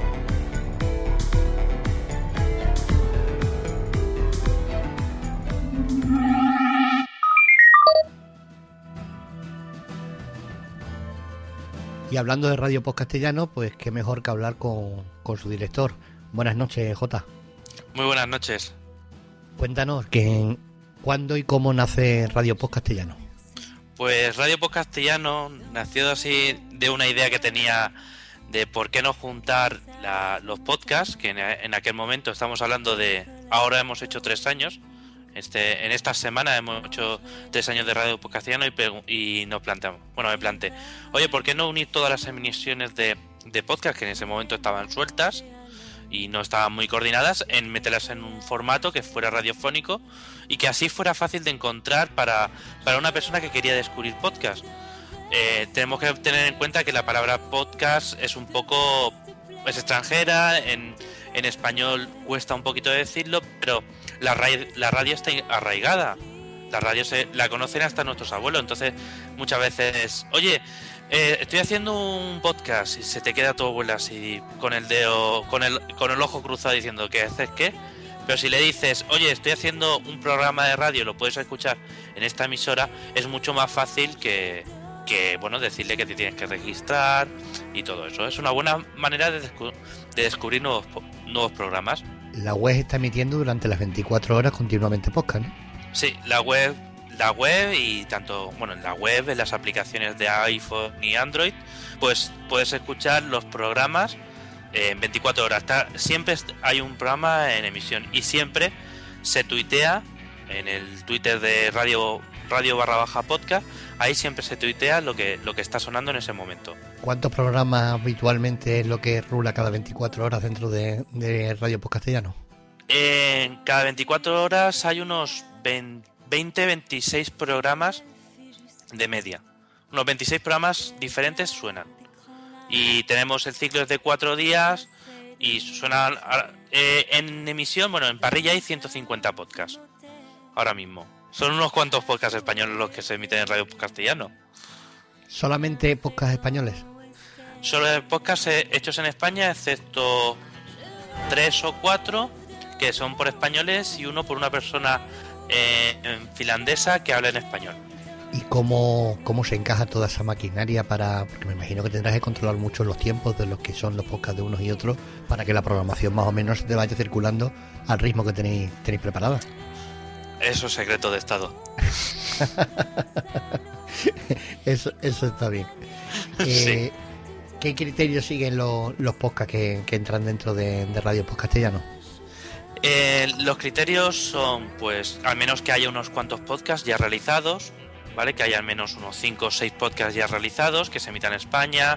Y hablando de Radio Podcastellano, pues qué mejor que hablar con su director. Buenas noches, Jota. Muy buenas noches. Cuéntanos ¿cuándo y cómo nace Radio Podcastellano? Pues Radio Podcastellano nació así de una idea que tenía de por qué no juntar los podcasts, que en aquel momento estamos hablando de... Ahora hemos hecho 3 años. En esta semana hemos hecho 3 años de Radio Podcastellano y nos planteamos... Bueno, me planteé, oye, ¿por qué no unir todas las emisiones de podcast que en ese momento estaban sueltas y no estaban muy coordinadas, en meterlas en un formato que fuera radiofónico y que así fuera fácil de encontrar para una persona que quería descubrir podcast? Tenemos que tener en cuenta que la palabra podcast es un poco... es extranjera, en español cuesta un poquito decirlo, pero la radio está arraigada. La radio la conocen hasta nuestros abuelos, entonces muchas veces, oye, estoy haciendo un podcast y se te queda tu abuela así con el dedo, con el ojo cruzado diciendo ¿qué haces qué? Pero si le dices, oye, estoy haciendo un programa de radio, lo puedes escuchar en esta emisora, es mucho más fácil que bueno, decirle que te tienes que registrar y todo eso. Es una buena manera de descubrir nuevos programas. La web está emitiendo durante las 24 horas continuamente podcast, ¿no? Sí, la web y tanto, bueno, en la web, en las aplicaciones de iPhone y Android, pues puedes escuchar los programas en 24 horas. Siempre hay un programa en emisión y siempre se tuitea en el Twitter de radio/podcast. Ahí siempre se tuitea lo que está sonando en ese momento. ¿Cuántos programas habitualmente es lo que rula cada 24 horas dentro de Radio Podcastellano? Cada 24 horas hay unos 20-26 programas de media. Unos 26 programas diferentes suenan. Y tenemos el ciclo de 4 días y suenan... en emisión, bueno, en parrilla hay 150 podcasts. Ahora mismo. Son unos cuantos podcasts españoles los que se emiten en Radio Podcastellano. ¿Solamente podcasts españoles? Solo podcasts hechos en España, excepto 3 o 4 que son por españoles y uno por una persona finlandesa que habla en español. ¿Y cómo se encaja toda esa maquinaria porque me imagino que tendrás que controlar mucho los tiempos de los que son los podcasts de unos y otros para que la programación más o menos te vaya circulando al ritmo que tenéis preparada? Eso es secreto de Estado. eso está bien. Sí. ¿Qué criterios siguen los podcasts que entran dentro de Radio Podcastellano? Los criterios son, pues, al menos que haya unos cuantos podcasts ya realizados, ¿vale? Que haya al menos unos 5 o 6 podcasts ya realizados, que se emitan en España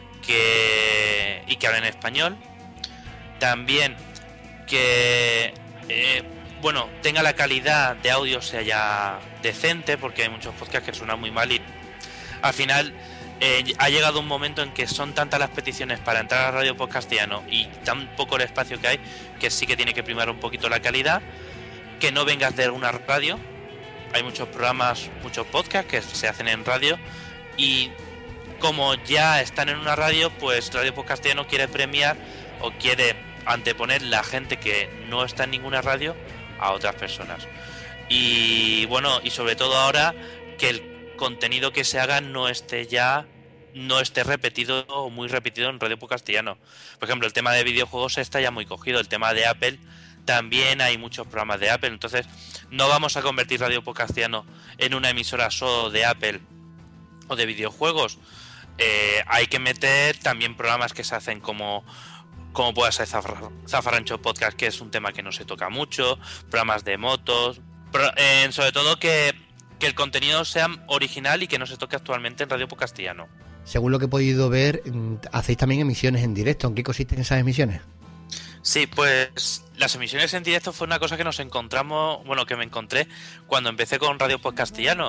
y que hablen español. También que... bueno, tenga la calidad de audio sea ya decente, porque hay muchos podcasts que suenan muy mal y al final ha llegado un momento en que son tantas las peticiones para entrar a Radio Podcastellano y tan poco el espacio que hay, que sí que tiene que primar un poquito la calidad, que no vengas de una radio. Hay muchos programas, muchos podcasts que se hacen en radio y como ya están en una radio, pues Radio Podcastellano quiere premiar o quiere anteponer la gente que no está en ninguna radio a otras personas. Y bueno, y sobre todo ahora que el contenido que se haga no esté repetido o muy repetido en Radio Castellano. Por ejemplo, el tema de videojuegos está ya muy cogido, el tema de Apple también hay muchos programas de Apple, entonces no vamos a convertir Radio Castellano en una emisora solo de Apple o de videojuegos. Hay que meter también programas que se hacen como puede ser Zafarrancho Podcast, que es un tema que no se toca mucho, programas de motos, sobre todo que el contenido sea original y que no se toque actualmente en Radio Castellano. Según lo que he podido ver, hacéis también emisiones en directo. ¿En qué consisten esas emisiones? Sí, pues las emisiones en directo fue una cosa que nos encontramos, que me encontré cuando empecé con Radio Castellano.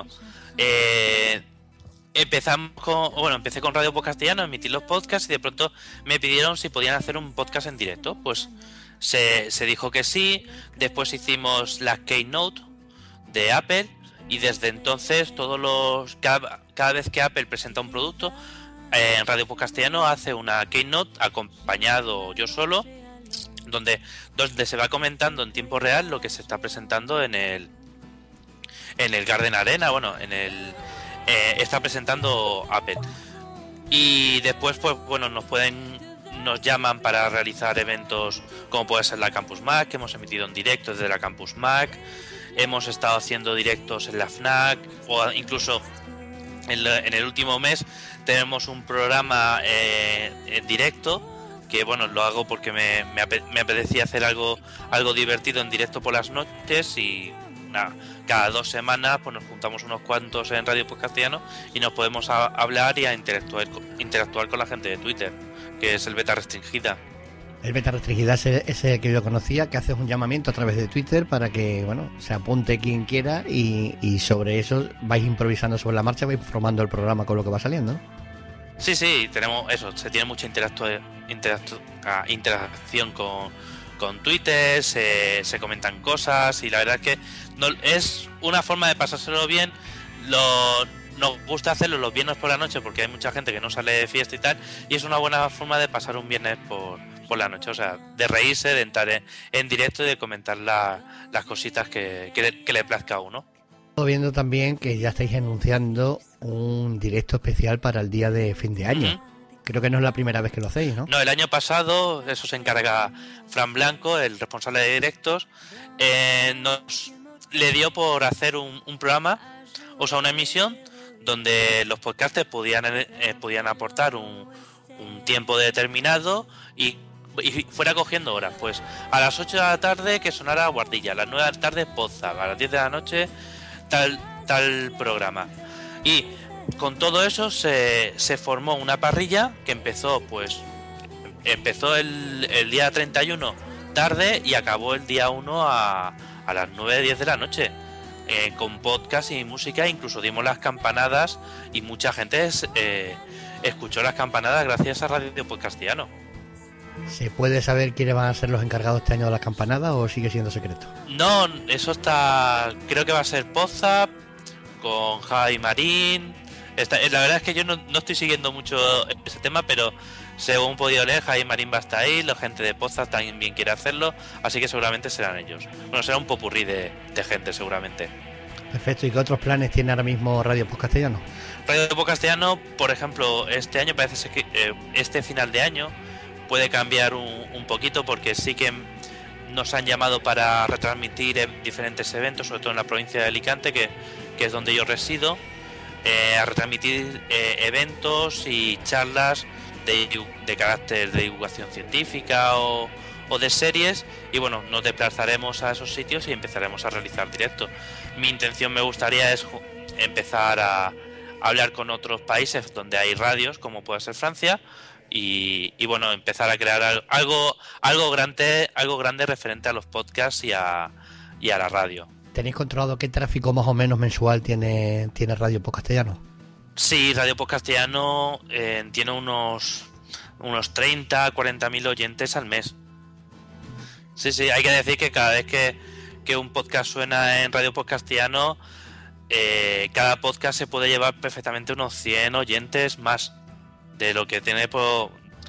Empecé con Radio Castellano, emitir los podcasts y de pronto me pidieron si podían hacer un podcast en directo. Pues se dijo que sí. Después hicimos la Keynote de Apple y desde entonces cada vez que Apple presenta un producto en Radio Castellano hace una Keynote acompañado yo solo, donde se va comentando en tiempo real lo que se está presentando en el Garden Arena, está presentando Apple. Y después nos llaman para realizar eventos como puede ser la Campus Mac, que hemos emitido en directo desde la Campus Mac. Hemos estado haciendo directos en la FNAC, o incluso en el último mes tenemos un programa en directo, que lo hago porque me apetecía hacer algo divertido en directo por las noches y cada 2 semanas pues nos juntamos unos cuantos en Radio Castellano y nos podemos hablar y a interactuar con la gente de Twitter, que es el Beta Restringida. El Beta Restringida es ese que yo conocía, que haces un llamamiento a través de Twitter para que se apunte quien quiera y sobre eso vais improvisando sobre la marcha, vais formando el programa con lo que va saliendo, ¿no? Sí, tenemos eso, se tiene mucha interacción con Twitter, se comentan cosas y la verdad es que es una forma de pasárselo bien. Nos gusta hacerlo los viernes por la noche porque hay mucha gente que no sale de fiesta y tal, y es una buena forma de pasar un viernes por la noche, de reírse, de entrar en directo y de comentar las cositas que le plazca a uno. Estoy viendo también que ya estáis anunciando un directo especial para el día de fin de año. Uh-huh. Creo que no es la primera vez que lo hacéis, ¿no? No, el año pasado, eso se encarga Fran Blanco, el responsable de directos, le dio por hacer un programa, una emisión, donde los podcasters podían aportar un tiempo determinado y fuera cogiendo horas. Pues a las 8 de la tarde que sonara Guardilla, a las 9 de la tarde Poza, a las 10 de la noche tal programa. Y con todo eso se formó una parrilla que empezó el día 31 tarde y acabó el día 1 a las 9-10 de la noche, con podcast y música. Incluso dimos las campanadas y mucha gente escuchó las campanadas gracias a Radio Castellano. ¿Se puede saber quiénes van a ser los encargados este año de las campanadas o sigue siendo secreto? No, eso creo que va a ser Poza con Javi Marín. La verdad es que yo no estoy siguiendo mucho ese tema, pero según he podido leer, Javi Marín va a estar ahí, la gente de Poza también quiere hacerlo, así que seguramente serán ellos. Será un popurrí de gente seguramente. Perfecto, ¿y qué otros planes tiene ahora mismo Radio Castellano? Radio Castellano, por ejemplo, este año parece ser que este final de año puede cambiar un poquito, porque sí que nos han llamado para retransmitir diferentes eventos, sobre todo en la provincia de Alicante, que es donde yo resido, a retransmitir eventos y charlas de carácter de divulgación científica o de series, y nos desplazaremos a esos sitios y empezaremos a realizar directos. Mi intención me gustaría es empezar a hablar con otros países donde hay radios, como puede ser Francia, y empezar a crear algo grande referente a los podcasts y a la radio. ¿Tenéis controlado qué tráfico más o menos mensual tiene Radio Castellano? Sí, Radio Castellano tiene unos 30-40 mil oyentes al mes. Sí, hay que decir que cada vez que un podcast suena en Radio Castellano, cada podcast se puede llevar perfectamente unos 100 oyentes más de lo que tiene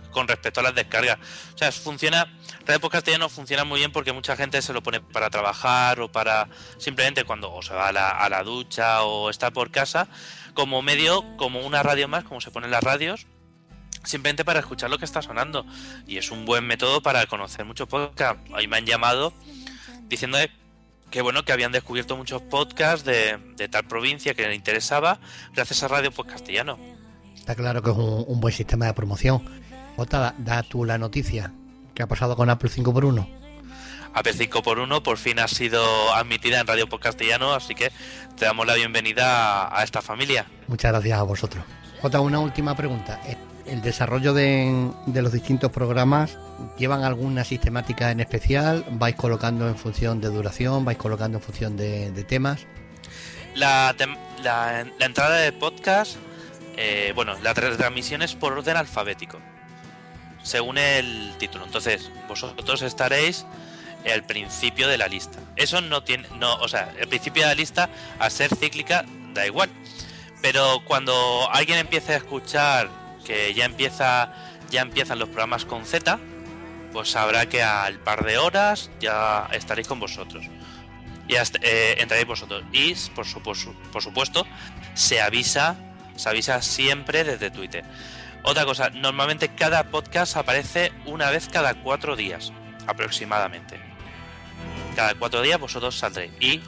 con respecto a las descargas. O sea, Radio Podcast Castellano funciona muy bien porque mucha gente se lo pone para trabajar o para simplemente cuando o se va a la ducha o está por casa, como medio, como una radio más, como se ponen las radios, simplemente para escuchar lo que está sonando. Y es un buen método para conocer muchos podcasts. Ahí me han llamado diciendo que bueno, que habían descubierto muchos podcasts de tal provincia que les interesaba gracias a Radio Podcast Castellano. Está claro que es un buen sistema de promoción. Jota, da tú la noticia. ¿Qué ha pasado con Apple 5x1? Apple 5x1 por fin ha sido admitida en Radio Podcast Castellano, así que te damos la bienvenida a esta familia. Muchas gracias a vosotros. Jota, una última pregunta. ¿El desarrollo de los distintos programas llevan alguna sistemática en especial? ¿Vais colocando en función de duración? ¿Vais colocando en función de temas? La entrada de podcast, la retransmisión es por orden alfabético, según el título. Entonces, vosotros estaréis al principio de la lista. Eso el principio de la lista, al ser cíclica, da igual. Pero cuando alguien empiece a escuchar que ya empiezan los programas con Z, pues sabrá que al par de horas ya estaréis con vosotros. Ya entraréis vosotros. Y por supuesto, se avisa siempre desde Twitter. Otra cosa, normalmente cada podcast aparece una vez cada 4 días, aproximadamente. Cada 4 días vosotros saldréis. Y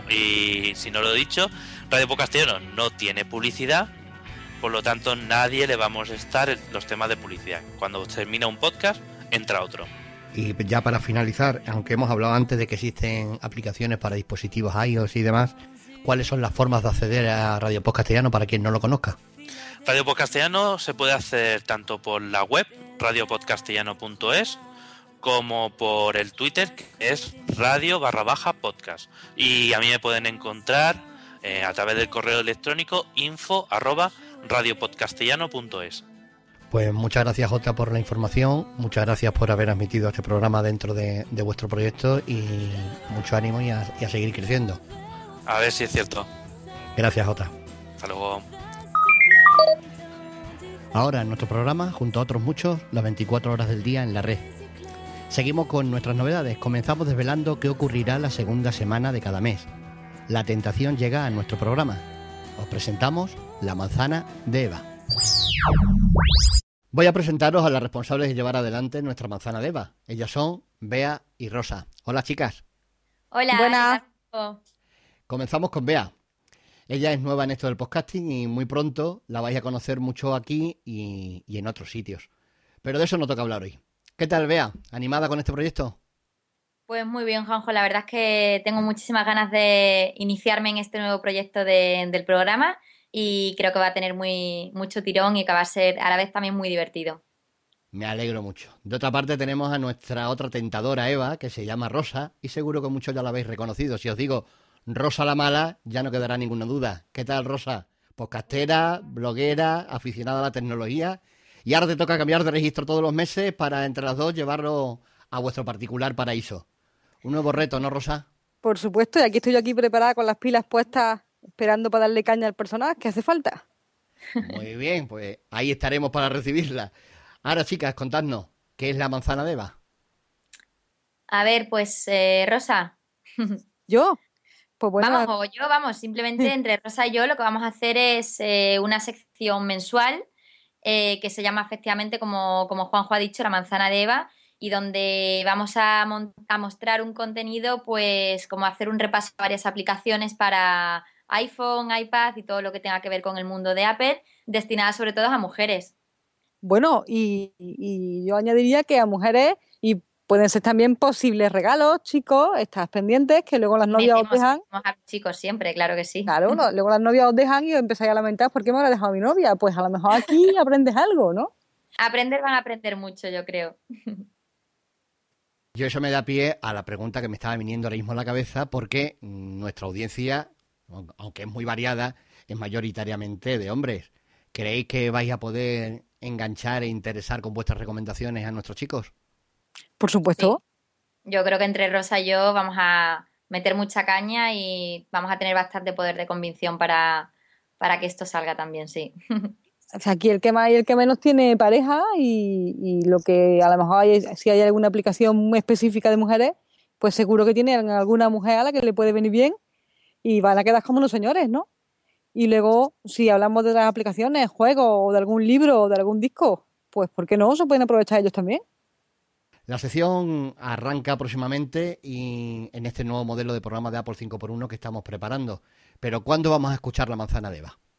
si no lo he dicho, Radio Podcast Castellano no tiene publicidad, por lo tanto nadie le va a molestar los temas de publicidad. Cuando termina un podcast, entra otro. Y ya para finalizar, aunque hemos hablado antes de que existen aplicaciones para dispositivos iOS y demás, ¿cuáles son las formas de acceder a Radio Podcast Castellano para quien no lo conozca? Radio Podcast Castellano se puede hacer tanto por la web, radiopodcastellano.es, como por el Twitter, que es radio_podcast. Y a mí me pueden encontrar a través del correo electrónico info@radiopodcastellano.es. Pues muchas gracias, Jota, por la información, muchas gracias por haber admitido este programa dentro de vuestro proyecto y mucho ánimo y a seguir creciendo. A ver si es cierto. Gracias, Jota. Hasta luego. Ahora en nuestro programa, junto a otros muchos, las 24 horas del día en la red. Seguimos con nuestras novedades. Comenzamos desvelando qué ocurrirá la segunda semana de cada mes. La tentación llega a nuestro programa. Os presentamos la manzana de Eva. Voy a presentaros a las responsables de llevar adelante nuestra manzana de Eva. Ellas son Bea y Rosa. Hola, chicas. Hola. Buenas. Comenzamos con Bea. Ella es nueva en esto del podcasting y muy pronto la vais a conocer mucho aquí y en otros sitios. Pero de eso no toca hablar hoy. ¿Qué tal, Bea? ¿Animada con este proyecto? Pues muy bien, Juanjo. La verdad es que tengo muchísimas ganas de iniciarme en este nuevo proyecto del programa y creo que va a tener mucho tirón y que va a ser a la vez también muy divertido. Me alegro mucho. De otra parte tenemos a nuestra otra tentadora, Eva, que se llama Rosa, y seguro que muchos ya la habéis reconocido. Si os digo Rosa la Mala, ya no quedará ninguna duda. ¿Qué tal, Rosa? Podcastera, bloguera, aficionada a la tecnología. Y ahora te toca cambiar de registro todos los meses para entre las dos llevarlo a vuestro particular paraíso. Un nuevo reto, ¿no, Rosa? Por supuesto, y aquí estoy yo aquí preparada con las pilas puestas, esperando para darle caña al personaje que hace falta. Muy bien, pues ahí estaremos para recibirla. Ahora, chicas, contadnos, ¿qué es la manzana de Eva? A ver, pues Rosa. ¿Yo? Pues bueno, Vamos, simplemente entre Rosa y yo lo que vamos a hacer es una sección mensual que se llama efectivamente, como Juanjo ha dicho, la manzana de Eva, y donde vamos a mostrar un contenido, pues como hacer un repaso a varias aplicaciones para iPhone, iPad y todo lo que tenga que ver con el mundo de Apple, destinada sobre todo a mujeres. bueno, y yo añadiría que a mujeres, y pueden ser también posibles regalos, chicos, estás pendientes, que luego las novias os dejan. A los chicos siempre, claro que sí. Claro, luego las novias os dejan y os empezáis a lamentar, ¿por qué me habrá dejado mi novia? Pues a lo mejor aquí aprendes algo, ¿no? Van a aprender mucho, yo creo. Yo eso me da pie a la pregunta que me estaba viniendo ahora mismo a la cabeza, porque nuestra audiencia, aunque es muy variada, es mayoritariamente de hombres. ¿Creéis que vais a poder enganchar e interesar con vuestras recomendaciones a nuestros chicos? Por supuesto. Sí. Yo creo que entre Rosa y yo vamos a meter mucha caña y vamos a tener bastante poder de convicción para que esto salga también, sí. O sea, aquí el que más y el que menos tiene pareja y lo que a lo mejor si hay alguna aplicación muy específica de mujeres, pues seguro que tiene alguna mujer a la que le puede venir bien y van a quedar como unos señores, ¿no? Y luego, si hablamos de otras aplicaciones, juegos o de algún libro o de algún disco, pues ¿por qué no? Se pueden aprovechar ellos también. La sección arranca próximamente y en este nuevo modelo de programa de Apple 5x1 que estamos preparando. Pero ¿cuándo vamos a escuchar la manzana de Eva?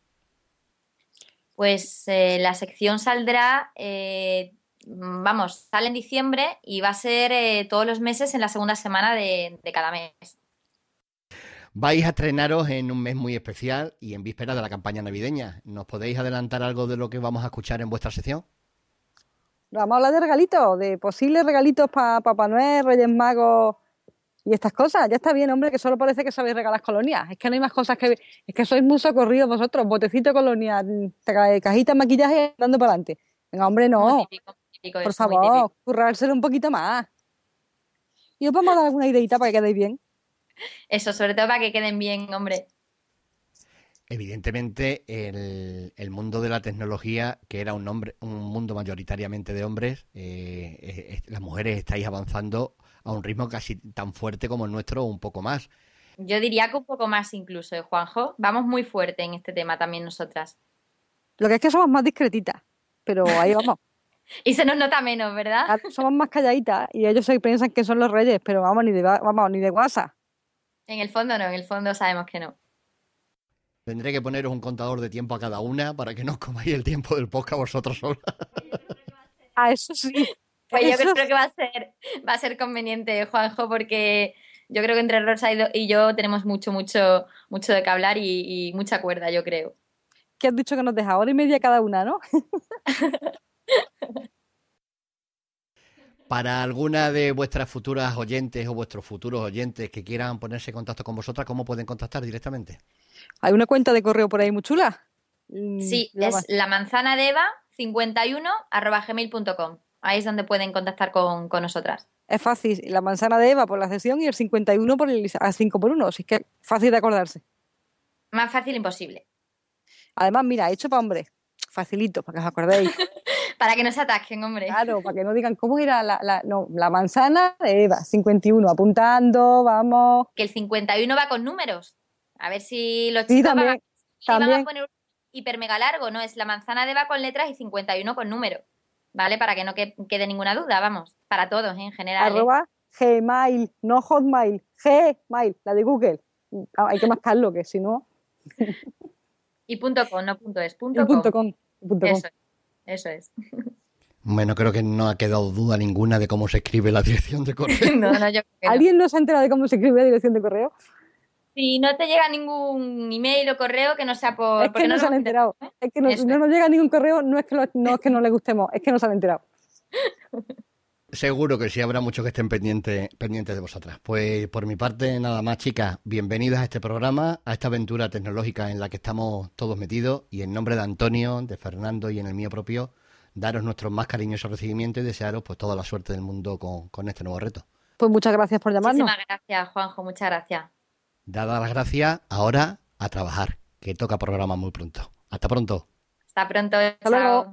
Pues la sección saldrá, sale en diciembre y va a ser todos los meses en la segunda semana de cada mes. Vais a estrenaros en un mes muy especial y en vísperas de la campaña navideña. ¿Nos podéis adelantar algo de lo que vamos a escuchar en vuestra sección? Vamos a hablar de regalitos, de posibles regalitos para Papá Noel, Reyes Magos y estas cosas. Ya está bien, hombre, que solo parece que sabéis regalar colonias. Es que no hay más cosas que... Es que sois muy socorridos vosotros. Botecito de colonia, cajita de maquillaje dando para adelante. Venga, hombre, no. Típico, Por eso, muy favor, típico. currárselo un poquito más. Y os vamos a dar alguna ideita para que quedéis bien. Eso, sobre todo para que queden bien, hombre. Evidentemente, el mundo de la tecnología, que era un mundo mayoritariamente de hombres, las mujeres estáis avanzando a un ritmo casi tan fuerte como el nuestro o un poco más. Yo diría que un poco más incluso, Juanjo. Vamos muy fuerte en este tema también nosotras. Lo que es que somos más discretitas, pero ahí vamos. Y se nos nota menos, ¿verdad? Claro, somos más calladitas y ellos se piensan que son los reyes, pero vamos, ni de guasa. En el fondo no, en el fondo sabemos que no. Tendré que poneros un contador de tiempo a cada una para que no os comáis el tiempo del podcast vosotros solas. Ah, eso sí. Pues yo Eso creo que va a ser conveniente, Juanjo, porque yo creo que entre Rosa y yo tenemos mucho de qué hablar y mucha cuerda, yo creo. que has dicho que nos deja hora y media cada una, ¿no? Para alguna de vuestras futuras oyentes o vuestros futuros oyentes que quieran ponerse en contacto con vosotras, ¿cómo pueden contactar directamente? Hay una cuenta de correo por ahí muy chula. Sí, es lamanzanadeva51@gmail.com. Ahí es donde pueden contactar con nosotras. Es fácil, la manzana de Eva por la sesión y el 51 por el 5x1, así que fácil de acordarse. Más fácil imposible. Además, mira, hecho para hombres, facilito, para que os acordéis. Para que no se atasquen, hombre. Claro, para que no digan cómo era la manzana de Eva, 51, apuntando, vamos. Que el 51 va con números. A ver si los Sí, chicos también, van también. a poner un hiper mega largo, ¿no? Es la manzana de Eva con letras y 51 con números. ¿Vale? Para que no quede ninguna duda, vamos. Para todos, en general. @ Gmail, no Hotmail, Gmail, la de Google. Hay que mascarlo, que si no... Y .com, no .es, El .com. .com. Eso es. Bueno, creo que no ha quedado duda ninguna de cómo se escribe la dirección de correo. No, yo creo que no. ¿Alguien no se ha enterado de cómo se escribe la dirección de correo? Si no te llega ningún email o correo que no sea por... Es que no se han enterado. Es que no Eso nos llega ningún correo, no es que no le gustemos, es que no se han enterado. Seguro que sí habrá muchos que estén pendientes de vosotras. Pues por mi parte, nada más, chicas. Bienvenidas a este programa, a esta aventura tecnológica en la que estamos todos metidos. Y en nombre de Antonio, de Fernando y en el mío propio, daros nuestro más cariñoso recibimiento y desearos pues toda la suerte del mundo con este nuevo reto. Pues muchas gracias por llamarnos. Muchísimas gracias, Juanjo, muchas gracias. Dadas las gracias, ahora a trabajar, que toca programa muy pronto. Hasta pronto. Hasta pronto. Hasta luego.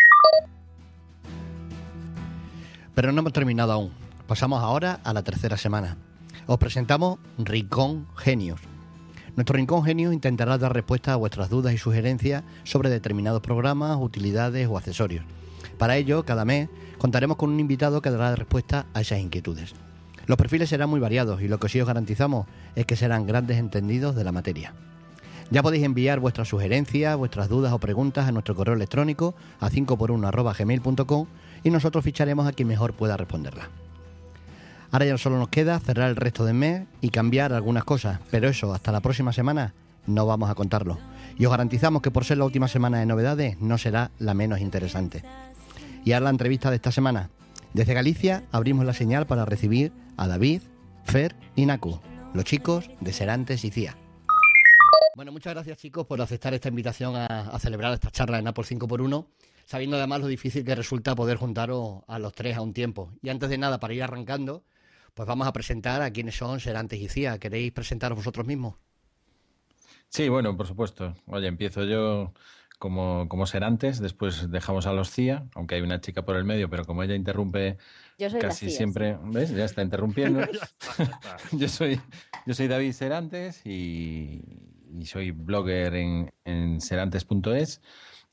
Pero no hemos terminado aún. Pasamos ahora a la tercera semana. Os presentamos Rincón Genios. Nuestro Rincón Genios intentará dar respuesta a vuestras dudas y sugerencias sobre determinados programas, utilidades o accesorios. Para ello, cada mes contaremos con un invitado que dará respuesta a esas inquietudes. Los perfiles serán muy variados y lo que sí os garantizamos es que serán grandes entendidos de la materia. Ya podéis enviar vuestras sugerencias, vuestras dudas o preguntas a nuestro correo electrónico a 5x1@gmail.com y nosotros ficharemos a quien mejor pueda responderla. Ahora ya solo nos queda cerrar el resto del mes y cambiar algunas cosas, pero eso hasta la próxima semana no vamos a contarlo. Y os garantizamos que por ser la última semana de novedades no será la menos interesante. Y ahora la entrevista de esta semana. Desde Galicia abrimos la señal para recibir a David, Fer y Naku, los chicos de Serantes y Cía. Bueno, muchas gracias chicos por aceptar esta invitación a celebrar esta charla en Apple 5x1, sabiendo además lo difícil que resulta poder juntaros a los tres a un tiempo. Y antes de nada, para ir arrancando, pues vamos a presentar a quiénes son Serantes y Cía. ¿Queréis presentaros vosotros mismos? Sí, bueno, por supuesto. Oye, empiezo yo como Serantes, después dejamos a los CIA, aunque hay una chica por el medio, pero como ella interrumpe Yo soy casi la CIA, siempre, ¿ves? Ya está interrumpiendo. yo soy David Serantes y soy blogger en serantes.es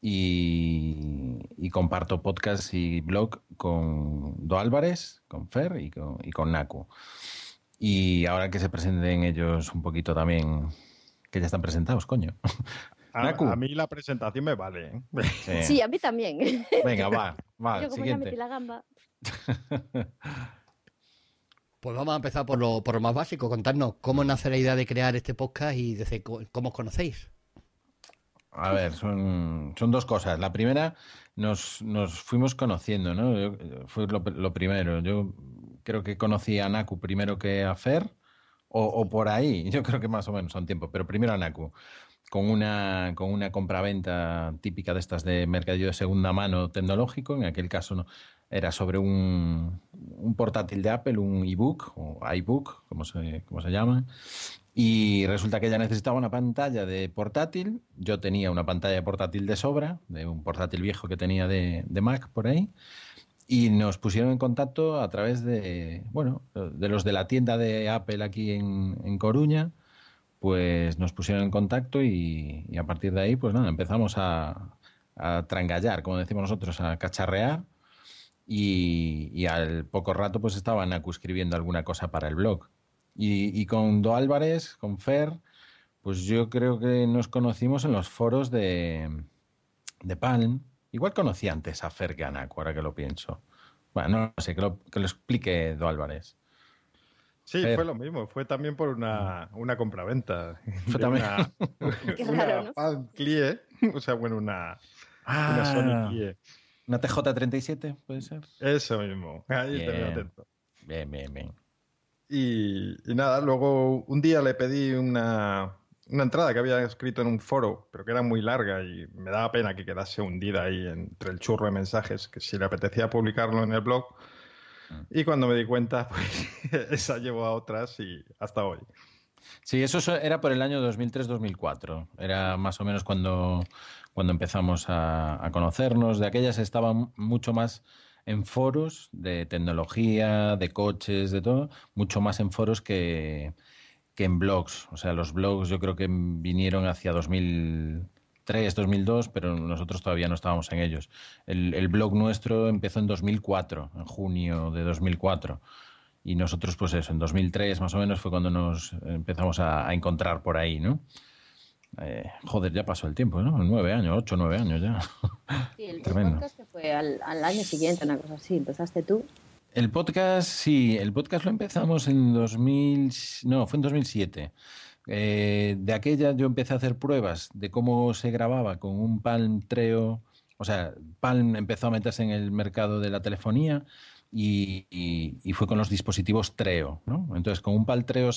y comparto podcast y blog con Do Álvarez, con Fer y con Naku. Y ahora que se presenten ellos un poquito también, que ya están presentados, coño. A mí la presentación me vale. ¿eh? Sí, a mí también. Venga, va, Yo como siguiente. ya metí la gamba. Pues vamos a empezar por lo más básico. Contarnos cómo nace la idea de crear este podcast y desde cómo os conocéis. A ver, son dos cosas. La primera, nos fuimos conociendo, ¿no? Fue lo primero. Yo creo que conocí a Naku primero que a Fer, o por ahí. Yo creo que más o menos a un tiempo, pero primero a Naku. Con una compraventa típica de estas de mercadillo de segunda mano tecnológico. En aquel caso no, era sobre un portátil de Apple, un ebook o iBook, como se llama. Y resulta que ella necesitaba una pantalla de portátil. Yo tenía una pantalla de portátil de sobra, de un portátil viejo que tenía de Mac por ahí. Y nos pusieron en contacto a través de los de la tienda de Apple aquí en Coruña. Pues nos pusieron en contacto y a partir de ahí, pues nada, empezamos a trangallar, como decimos nosotros, a cacharrear y al poco rato pues estaba Naku escribiendo alguna cosa para el blog. Y con Do Álvarez, con Fer, pues yo creo que nos conocimos en los foros de Palm. Igual conocí antes a Fer que a Naku, ahora que lo pienso. Bueno, no sé, que lo explique Do Álvarez. Sí, Fer. fue lo mismo. Fue también por una compraventa. Fue también. Qué raro, ¿no? Palm Clie, o sea, bueno, una Sony Clie. ¿Una TJ37 puede ser? Eso mismo. Ahí tenía atento. Bien. Y nada, luego un día le pedí una entrada que había escrito en un foro, pero que era muy larga y me daba pena que quedase hundida ahí entre el churro de mensajes, que si le apetecía publicarlo en el blog. Y cuando me di cuenta, pues esa llevó a otras y hasta hoy. Sí, eso era por el año 2003-2004. Era más o menos cuando empezamos a conocernos. De aquellas estaban mucho más en foros de tecnología, de coches, de todo, mucho más en foros que en blogs. O sea, los blogs yo creo que vinieron hacia 2003, 2002, pero nosotros todavía no estábamos en ellos. El blog nuestro empezó en 2004, en junio de 2004. Y nosotros, pues eso, en 2003 más o menos fue cuando nos empezamos a encontrar por ahí, ¿no? Joder, ya pasó el tiempo, ¿no? 9 años, 8, 9 años ya. Sí, el Tremendo. podcast que fue al año siguiente, una cosa así. ¿Empezaste tú? El podcast, sí, el podcast lo empezamos en 2000, no, fue en 2007. De aquella yo empecé a hacer pruebas de cómo se grababa con un Palm Treo. O sea, Palm empezó a meterse en el mercado de la telefonía y fue con los dispositivos Treo, ¿no? Entonces, con un Palm Treo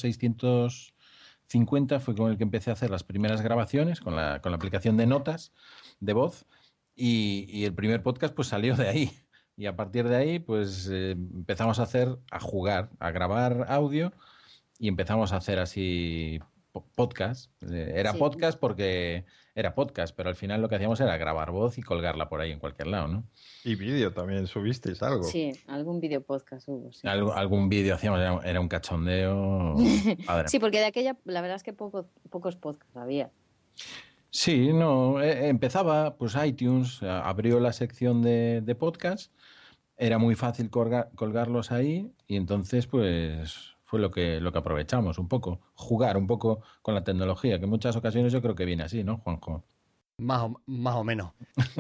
650 fue con el que empecé a hacer las primeras grabaciones con la aplicación de notas de voz y el primer podcast pues salió de ahí. Y a partir de ahí, pues empezamos a jugar, a grabar audio y empezamos a hacer así podcast. Era Sí. podcast porque era podcast, pero al final lo que hacíamos era grabar voz y colgarla por ahí en cualquier lado, ¿no? Y vídeo también subisteis algo. Sí, algún video podcast hubo. Sí, Algún vídeo hacíamos, era un cachondeo. Padre. sí, porque de aquella, la verdad es que pocos podcasts había. Sí, no, empezaba, pues iTunes abrió la sección de podcast, era muy fácil colgarlos ahí y entonces pues fue lo que aprovechamos un poco, jugar un poco con la tecnología, que en muchas ocasiones yo creo que viene así, ¿no, Juanjo? Más o menos.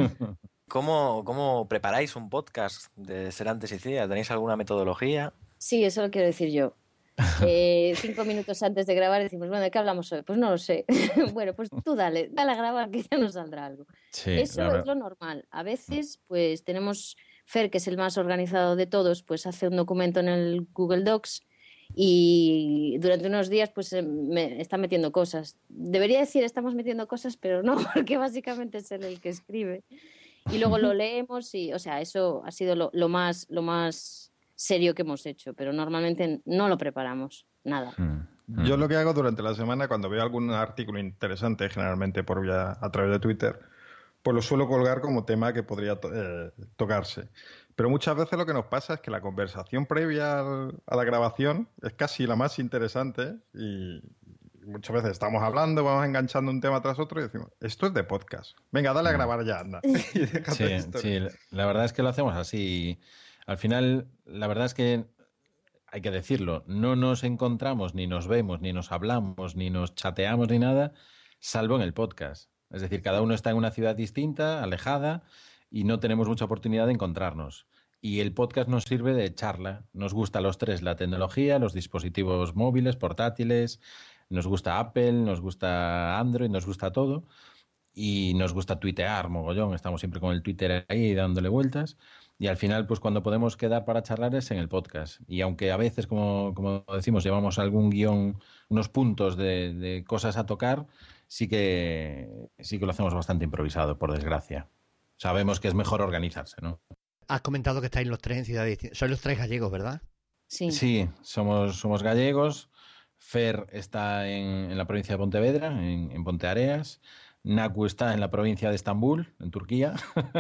¿Cómo preparáis un podcast de Serantes y CIA? ¿Tenéis alguna metodología? Sí, eso lo quiero decir yo. 5 minutos antes de grabar decimos, bueno, ¿de qué hablamos hoy? Pues no lo sé. Bueno, pues tú dale a grabar que ya nos saldrá algo. Sí, Eso es lo normal. A veces, pues tenemos Fer, que es el más organizado de todos, pues hace un documento en el Google Docs y durante unos días pues me está metiendo cosas. Debería decir estamos metiendo cosas, pero no, porque básicamente es él el que escribe. Y luego lo leemos y, o sea, eso ha sido lo más serio que hemos hecho, pero normalmente no lo preparamos, nada. Yo lo que hago durante la semana, cuando veo algún artículo interesante, generalmente a través de Twitter, pues lo suelo colgar como tema que podría tocarse. Pero muchas veces lo que nos pasa es que la conversación previa a la grabación es casi la más interesante y muchas veces estamos hablando, vamos enganchando un tema tras otro y decimos, esto es de podcast. Venga, dale a grabar ya, anda. Y déjate de historia. Sí, la verdad es que lo hacemos así. Al final, la verdad es que hay que decirlo, no nos encontramos, ni nos vemos, ni nos hablamos, ni nos chateamos, ni nada, salvo en el podcast. Es decir, cada uno está en una ciudad distinta, alejada, y no tenemos mucha oportunidad de encontrarnos. Y el podcast nos sirve de charla. Nos gusta a los tres la tecnología, los dispositivos móviles, portátiles, nos gusta Apple, nos gusta Android, nos gusta todo. Y nos gusta tuitear, mogollón. Estamos siempre con el Twitter ahí dándole vueltas. Y al final, pues cuando podemos quedar para charlar es en el podcast. Y aunque a veces, como decimos, llevamos algún guión, unos puntos de cosas a tocar, sí que lo hacemos bastante improvisado, por desgracia. Sabemos que es mejor organizarse, ¿no? Has comentado que estáis los tres en ciudades distintas. Sois los tres gallegos, ¿verdad? Sí, somos gallegos. Fer está en la provincia de Pontevedra, en Ponteareas. Naku está en la provincia de Estambul, en Turquía.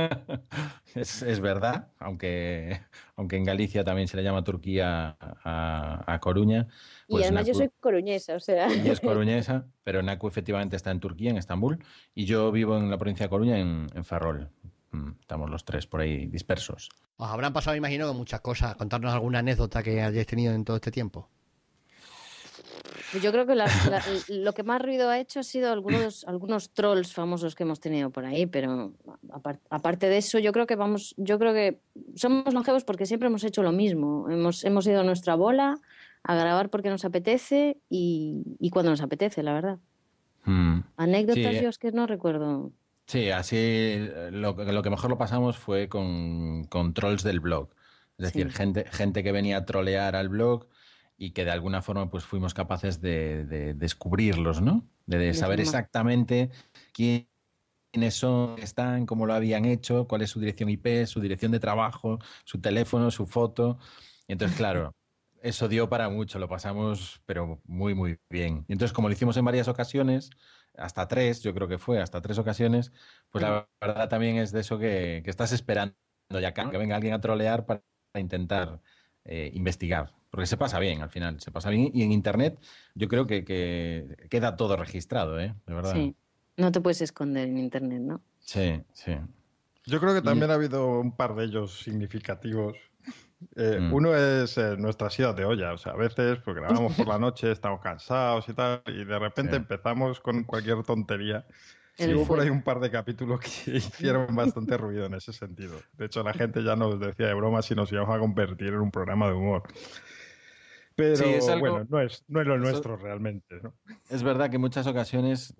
es verdad, aunque en Galicia también se le llama Turquía a Coruña. Pues y además Naku, yo soy coruñesa, o sea. Y es coruñesa, pero Naku efectivamente está en Turquía, en Estambul, y yo vivo en la provincia de Coruña, en Ferrol. Estamos los tres por ahí dispersos. Os habrán pasado, imagino, con muchas cosas. Contarnos alguna anécdota que hayáis tenido en todo este tiempo. Yo creo que lo que más ruido ha hecho ha sido algunos trolls famosos que hemos tenido por ahí, pero aparte de eso, yo creo que somos longevos porque siempre hemos hecho lo mismo. Hemos ido a nuestra bola a grabar porque nos apetece y cuando nos apetece, la verdad. Anécdotas yo es que no recuerdo. Sí, así lo que mejor lo pasamos fue con trolls del blog. Es decir, gente que venía a trolear al blog y que de alguna forma pues fuimos capaces de descubrirlos, ¿no? De saber exactamente quiénes son, están, cómo lo habían hecho, cuál es su dirección IP, su dirección de trabajo, su teléfono, su foto. Y entonces, claro, eso dio para mucho, lo pasamos pero muy, muy bien. Y entonces, como lo hicimos en varias ocasiones, hasta tres, yo creo que fue, hasta tres ocasiones, pues la verdad también es de eso que estás esperando ya que venga alguien a trolear para intentar investigar. Porque se pasa bien, al final, se pasa bien. Y en Internet yo creo que queda todo registrado, de verdad. Sí, no te puedes esconder en Internet, ¿no? Sí. Yo creo que también ha habido un par de ellos significativos. Uno es nuestras idas de olla. O sea, a veces pues, grabamos por la noche, estamos cansados y tal, y de repente empezamos con cualquier tontería. Y hubo por ahí un par de capítulos que hicieron bastante ruido en ese sentido. De hecho, la gente ya nos decía de broma si nos íbamos a convertir en un programa de humor. Pero bueno, no es lo nuestro realmente, ¿no? Es verdad que en muchas ocasiones,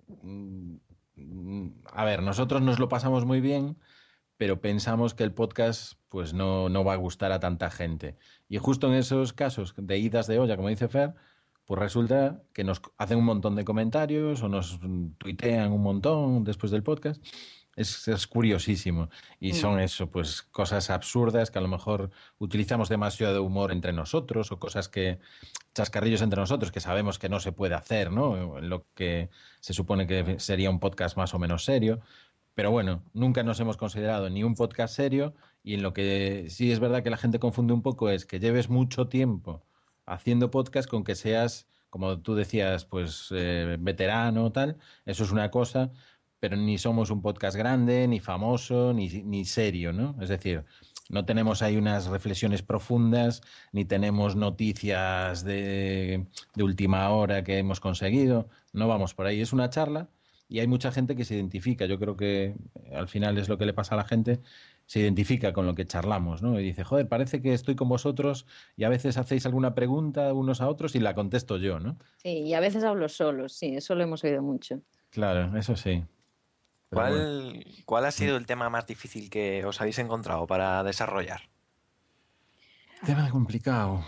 a ver, nosotros nos lo pasamos muy bien, pero pensamos que el podcast pues no va a gustar a tanta gente. Y justo en esos casos de idas de olla, como dice Fer, pues resulta que nos hacen un montón de comentarios o nos tuitean un montón después del podcast. Es curiosísimo. Y son eso, pues cosas absurdas que a lo mejor utilizamos demasiado humor entre nosotros o cosas chascarrillos entre nosotros que sabemos que no se puede hacer, ¿no? En lo que se supone que sería un podcast más o menos serio. Pero bueno, nunca nos hemos considerado ni un podcast serio y en lo que sí es verdad que la gente confunde un poco es que lleves mucho tiempo haciendo podcast con que seas, como tú decías, pues veterano o tal. Eso es una cosa, pero ni somos un podcast grande, ni famoso, ni serio, ¿no? Es decir, no tenemos ahí unas reflexiones profundas, ni tenemos noticias de última hora que hemos conseguido. No vamos por ahí, es una charla y hay mucha gente que se identifica. Yo creo que al final es lo que le pasa a la gente, se identifica con lo que charlamos, ¿no? Y dice, joder, parece que estoy con vosotros y a veces hacéis alguna pregunta unos a otros y la contesto yo, ¿no? Sí, y a veces hablo solo, sí, eso lo hemos oído mucho. Claro, eso sí. ¿Cuál ha sido el tema más difícil que os habéis encontrado para desarrollar? Tema complicado.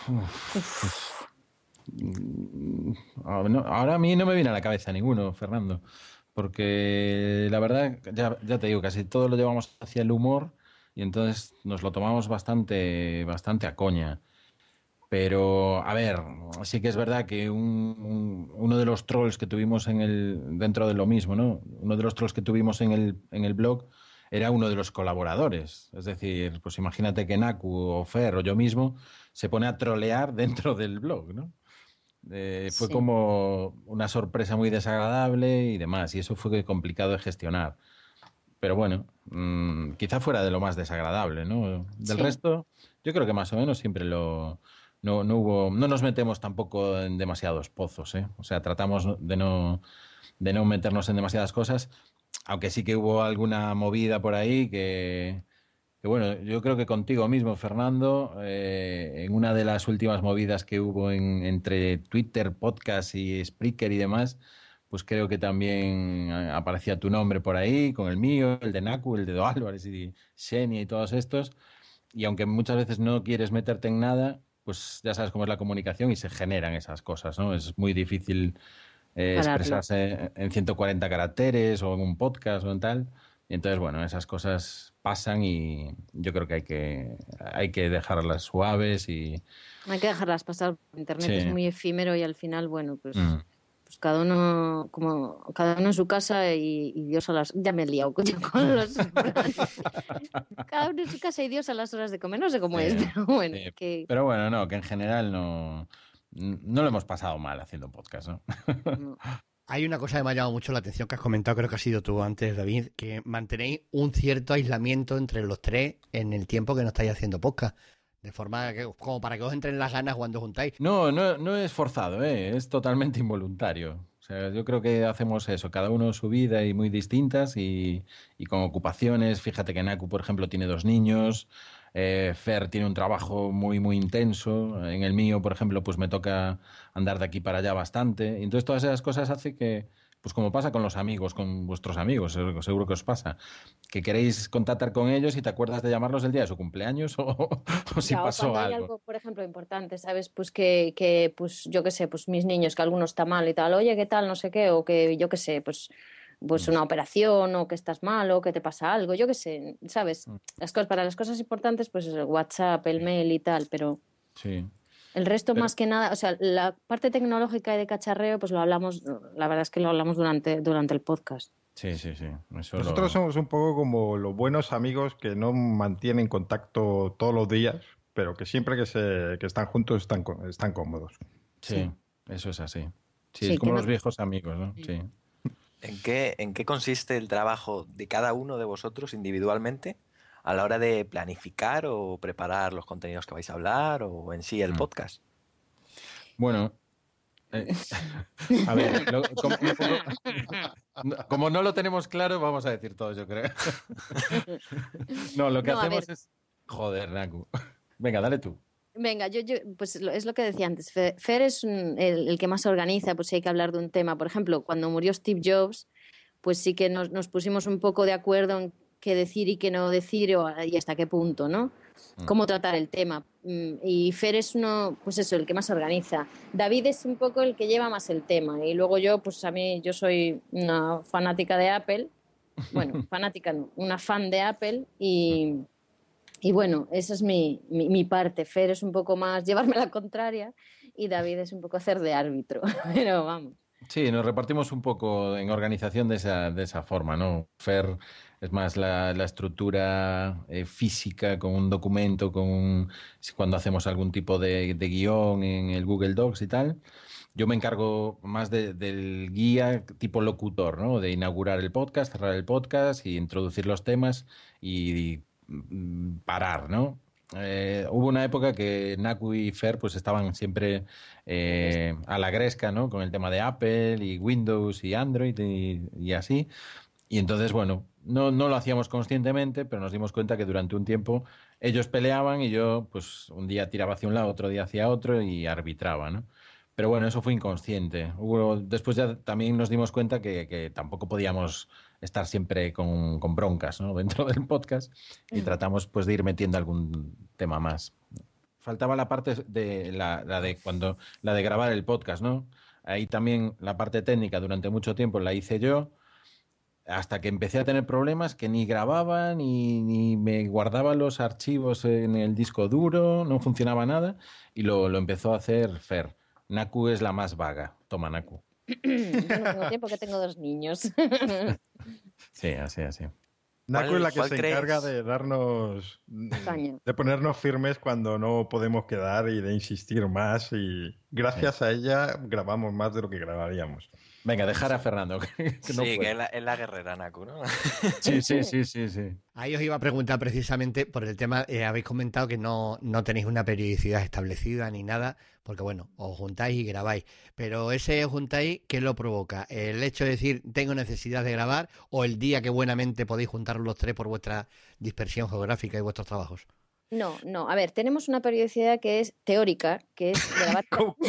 Ahora a mí no me viene a la cabeza ninguno, Fernando, porque la verdad, ya te digo, casi todo lo llevamos hacia el humor y entonces nos lo tomamos bastante a coña. Pero, a ver, sí que es verdad que uno de los trolls que tuvimos dentro de lo mismo, ¿no? Uno de los trolls que tuvimos en el blog era uno de los colaboradores. Es decir, pues imagínate que Naku o Fer o yo mismo se pone a trolear dentro del blog, ¿no? Fue Sí. como una sorpresa muy desagradable y demás, y eso fue complicado de gestionar. Pero bueno, quizá fuera de lo más desagradable, ¿no? Del Sí. resto, yo creo que más o menos siempre no nos metemos tampoco en demasiados pozos, ¿eh? O sea, tratamos de no meternos en demasiadas cosas, aunque sí que hubo alguna movida por ahí que bueno, yo creo que contigo mismo, Fernando, en una de las últimas movidas que hubo entre Twitter, podcast y Spreaker y demás, pues creo que también aparecía tu nombre por ahí, con el mío, el de Naku, el de Do Álvarez y Xenia y todos estos. Y aunque muchas veces no quieres meterte en nada, pues ya sabes cómo es la comunicación y se generan esas cosas, ¿no? Es muy difícil Pararlo. expresarse en 140 caracteres o en un podcast o en tal. Y entonces, bueno, esas cosas pasan y yo creo que hay que dejarlas suaves y... Hay que dejarlas pasar. Internet Sí. es muy efímero y al final, bueno, pues Mm. cada uno en su casa y Dios a las... Ya me he liado con los... Cada uno en su casa y Dios a las horas de comer. No sé cómo Sí, es, pero bueno, sí. que... Pero bueno, no, que en general no lo hemos pasado mal haciendo podcast, ¿no? Hay una cosa que me ha llamado mucho la atención que has comentado, creo que has sido tú antes, David, que mantenéis un cierto aislamiento entre los tres en el tiempo que no estáis haciendo podcast. De forma que, como para que os entren las ganas cuando juntáis. No es forzado, es totalmente involuntario. O sea, yo creo que hacemos eso, cada uno su vida y muy distintas y con ocupaciones. Fíjate que Naku, por ejemplo, tiene 2 niños, Fer tiene un trabajo muy, muy intenso. En el mío, por ejemplo, pues me toca andar de aquí para allá bastante. Y entonces todas esas cosas hace que, pues como pasa con los amigos, con vuestros amigos, seguro que os pasa, que queréis contactar con ellos y te acuerdas de llamarlos el día de su cumpleaños o si Ya, o pasó cuando hay algo. algo, por ejemplo, importante, ¿sabes? Pues que pues yo qué sé, pues mis niños, que alguno está mal y tal, oye, ¿qué tal? No sé qué, o que yo qué sé, pues una operación, o que estás mal, o que te pasa algo, yo qué sé, ¿sabes? Para las cosas importantes, pues el WhatsApp, el mail y tal, pero Sí. el resto Pero- más que nada, o sea, la parte tecnológica y de cacharreo, pues lo hablamos, la verdad es que lo hablamos durante el podcast. Sí. Eso Nosotros somos un poco como los buenos amigos que no mantienen contacto todos los días, pero que siempre que están juntos están cómodos. Sí, eso es así. Sí, Sí, es como que no- los viejos amigos, ¿no? Sí. ¿En qué consiste el trabajo de cada uno de vosotros individualmente a la hora de planificar o preparar los contenidos que vais a hablar o en sí el podcast? Bueno, a ver, como no lo tenemos claro, vamos a decir todo, yo creo. No, lo que No, a hacemos ver. es... Joder, Naku. Venga, dale tú. Venga, pues es lo que decía antes. Fer es el que más organiza, pues si hay que hablar de un tema. Por ejemplo, cuando murió Steve Jobs, pues sí que nos pusimos un poco de acuerdo en qué decir y qué no decir y hasta qué punto, ¿no? Cómo tratar el tema. Y Fer es pues eso, el que más organiza. David es un poco el que lleva más el tema. Y luego yo soy una fanática de Apple. Bueno, fanática no, una fan de Apple y bueno, esa es mi parte. Fer es un poco más llevarme la contraria y David es un poco hacer de árbitro. Pero vamos. Sí, nos repartimos un poco en organización de esa forma, ¿no? Fer es más la estructura física con un documento, cuando hacemos algún tipo de guión en el Google Docs y tal. Yo me encargo más del guía tipo locutor, ¿no? De inaugurar el podcast, cerrar el podcast y introducir los temas y parar, ¿no? Hubo una época que Naku y Fer pues estaban siempre a la gresca, ¿no? Con el tema de Apple y Windows y Android y así. Y entonces, bueno, no lo hacíamos conscientemente, pero nos dimos cuenta que durante un tiempo ellos peleaban y yo pues un día tiraba hacia un lado, otro día hacia otro y arbitraba, ¿no? Pero bueno, eso fue inconsciente. Después ya también nos dimos cuenta que tampoco podíamos estar siempre con broncas, ¿no? Dentro del podcast y tratamos pues de ir metiendo algún tema más. Faltaba la parte de la de grabar el podcast, ¿no? Ahí también la parte técnica durante mucho tiempo la hice yo. hasta que empecé a tener problemas que ni grababa, ni me guardaba los archivos en el disco duro, no funcionaba nada, y lo empezó a hacer Fer. Naku es la más vaga. Toma, Naku. Yo no tengo tiempo, que tengo 2 niños. Sí, así. Naku es la que ¿Cuál se crees? encarga de darnos, Caña. de ponernos firmes cuando no podemos quedar y de insistir más. Y gracias a ella grabamos más de lo que grabaríamos. Venga, dejar a Fernando. Que no Sí, puede. que es la guerrera Naku, ¿no? Sí. Ahí os iba a preguntar precisamente por el tema, habéis comentado que no tenéis una periodicidad establecida ni nada, porque bueno, os juntáis y grabáis, pero ese os juntáis, ¿qué lo provoca? ¿El hecho de decir, tengo necesidad de grabar, o el día que buenamente podéis juntaros los tres por vuestra dispersión geográfica y vuestros trabajos? No. A ver, tenemos una periodicidad que es teórica, que es grabar...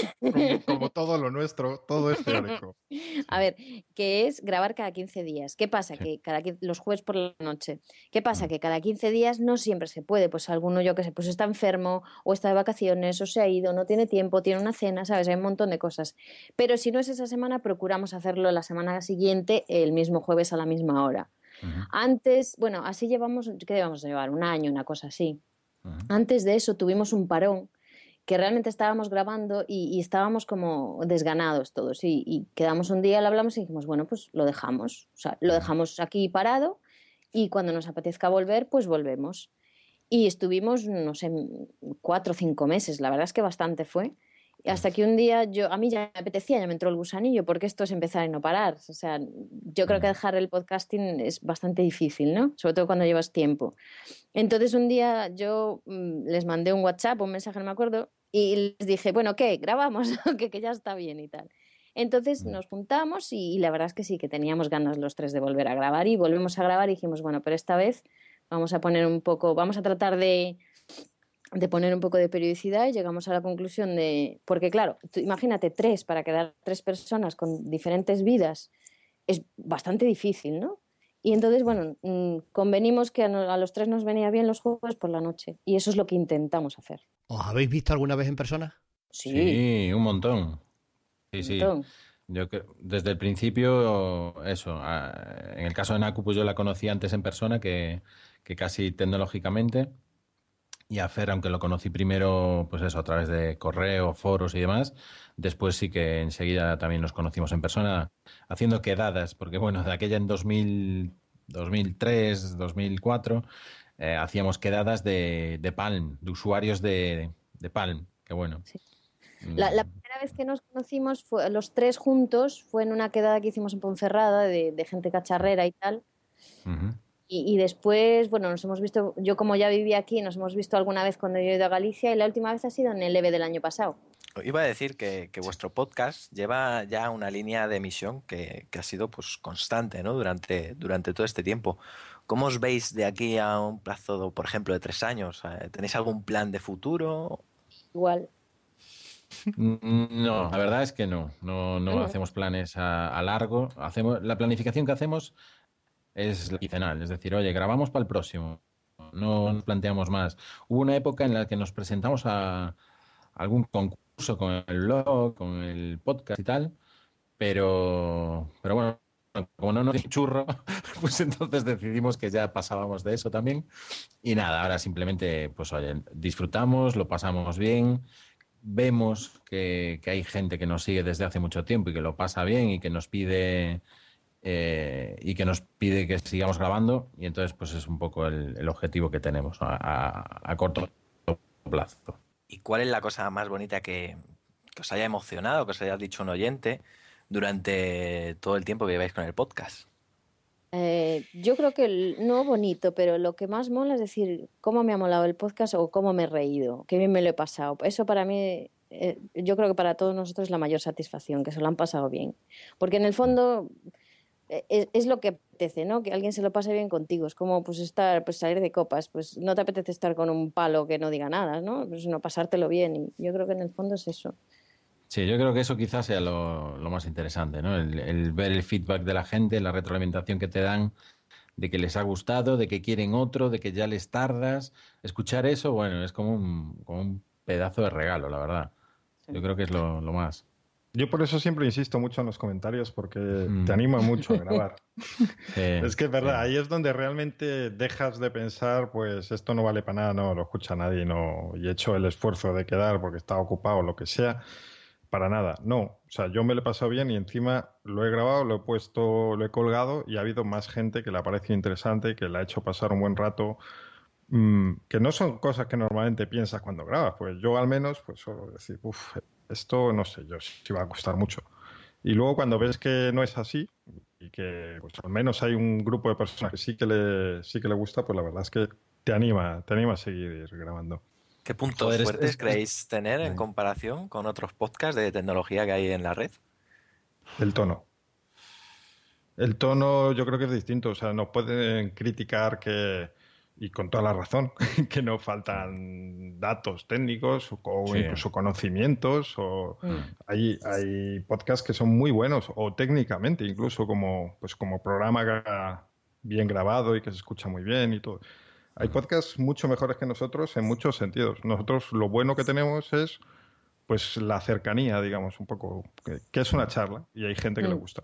Como todo lo nuestro, todo es teórico. A ver, que es grabar cada 15 días. ¿Qué pasa? Que los jueves por la noche. ¿Qué pasa? Que cada 15 días no siempre se puede. Pues alguno, yo que sé, pues está enfermo, o está de vacaciones, o se ha ido, no tiene tiempo, tiene una cena, ¿sabes? Hay un montón de cosas. Pero si no es esa semana, procuramos hacerlo la semana siguiente, el mismo jueves a la misma hora. Antes, bueno, así llevamos, ¿qué debemos llevar? Un año, una cosa así. Antes de eso tuvimos un parón que realmente estábamos grabando y estábamos como desganados todos y quedamos un día, lo hablamos y dijimos, bueno, pues lo dejamos, o sea, lo dejamos aquí parado y cuando nos apetezca volver, pues volvemos. Y estuvimos, no sé, 4 o 5 meses, la verdad es que bastante fue. Hasta que un día a mí ya me apetecía, ya me entró el gusanillo, porque esto es empezar y no parar. O sea, yo creo que dejar el podcasting es bastante difícil, ¿no? Sobre todo cuando llevas tiempo. Entonces un día yo les mandé un WhatsApp, un mensaje, no me acuerdo, y les dije, bueno, ¿qué? ¿Grabamos? que ya está bien y tal. Entonces nos juntamos y la verdad es que sí, que teníamos ganas los tres de volver a grabar y volvemos a grabar y dijimos, bueno, pero esta vez vamos a tratar de poner un poco de periodicidad y llegamos a la conclusión de... Porque claro, tú imagínate para quedar 3 personas con diferentes vidas es bastante difícil, ¿no? Y entonces, bueno, convenimos que a los 3 nos venía bien los jueves por la noche y eso es lo que intentamos hacer. ¿Os habéis visto alguna vez en persona? Sí, un montón. Sí. Desde el principio, eso. En el caso de Naku, pues yo la conocí antes en persona que casi tecnológicamente. Y a Fer, aunque lo conocí primero, pues eso, a través de correo, foros y demás, después sí que enseguida también nos conocimos en persona, haciendo quedadas, porque bueno, de aquella en 2003, 2004, hacíamos quedadas de Palm, de usuarios de Palm, que bueno. Sí. La primera vez que nos conocimos, los 3 juntos, fue en una quedada que hicimos en Ponferrada de gente cacharrera y tal. Y después, bueno, nos hemos visto, yo como ya vivía aquí, nos hemos visto alguna vez cuando yo he ido a Galicia y la última vez ha sido en el EVE del año pasado. Iba a decir que vuestro podcast lleva ya una línea de emisión que ha sido pues constante, ¿no? Durante todo este tiempo. ¿Cómo os veis de aquí a un plazo, por ejemplo, de 3 años? ¿Tenéis algún plan de futuro? Igual. No, la verdad es que no hacemos planes a largo. La planificación que hacemos es la quincenal, es decir, oye, grabamos para el próximo, no nos planteamos más. Hubo una época en la que nos presentamos a algún concurso con el blog, con el podcast y tal, pero bueno, como no nos dio churro, pues entonces decidimos que ya pasábamos de eso también. Y nada, ahora simplemente, pues oye, disfrutamos, lo pasamos bien, vemos que hay gente que nos sigue desde hace mucho tiempo y que lo pasa bien y que nos pide que sigamos grabando, y entonces pues es un poco el objetivo que tenemos a corto plazo. ¿Y cuál es la cosa más bonita que os haya emocionado, que os haya dicho un oyente durante todo el tiempo que lleváis con el podcast? Yo creo que no bonito, pero lo que más mola es decir cómo me ha molado el podcast o cómo me he reído, qué bien me lo he pasado. Eso para mí, yo creo que para todos nosotros es la mayor satisfacción, que se lo han pasado bien. Porque en el fondo es lo que apetece, ¿no? Que alguien se lo pase bien contigo. Es como pues salir de copas. Pues no te apetece estar con un palo que no diga nada, ¿no? Pues no, pasártelo bien. Y yo creo que en el fondo es eso. Sí, yo creo que eso quizás sea lo más interesante, ¿no? El ver el feedback de la gente, la retroalimentación que te dan, de que les ha gustado, de que quieren otro, de que ya les tardas. Escuchar eso, bueno, es como un pedazo de regalo, la verdad. Sí. Yo creo que es lo más. Yo por eso siempre insisto mucho en los comentarios, porque te anima mucho a grabar. Es que es verdad, ahí es donde realmente dejas de pensar, pues esto no vale para nada, no lo escucha nadie, no, y he hecho el esfuerzo de quedar porque estaba ocupado o lo que sea, para nada. No, o sea, yo me lo he pasado bien y encima lo he grabado, lo he puesto, lo he colgado y ha habido más gente que le ha parecido interesante, que le ha hecho pasar un buen rato. Que no son cosas que normalmente piensas cuando grabas, pues yo al menos pues suelo decir, esto no sé yo si va a costar mucho. Y luego cuando ves que no es así y que pues al menos hay un grupo de personas que sí que le gusta, pues la verdad es que te anima a seguir grabando. ¿Qué puntos fuertes creéis tener en comparación con otros podcasts de tecnología que hay en la red? El tono. El tono yo creo que es distinto, o sea, nos pueden criticar que, y con toda la razón, que nos faltan datos técnicos o incluso conocimientos. Hay podcasts que son muy buenos, o técnicamente, incluso como programa bien grabado y que se escucha muy bien y todo. Hay podcasts mucho mejores que nosotros en muchos sentidos. Nosotros lo bueno que tenemos es pues la cercanía, digamos, un poco, que es una charla y hay gente que le gusta.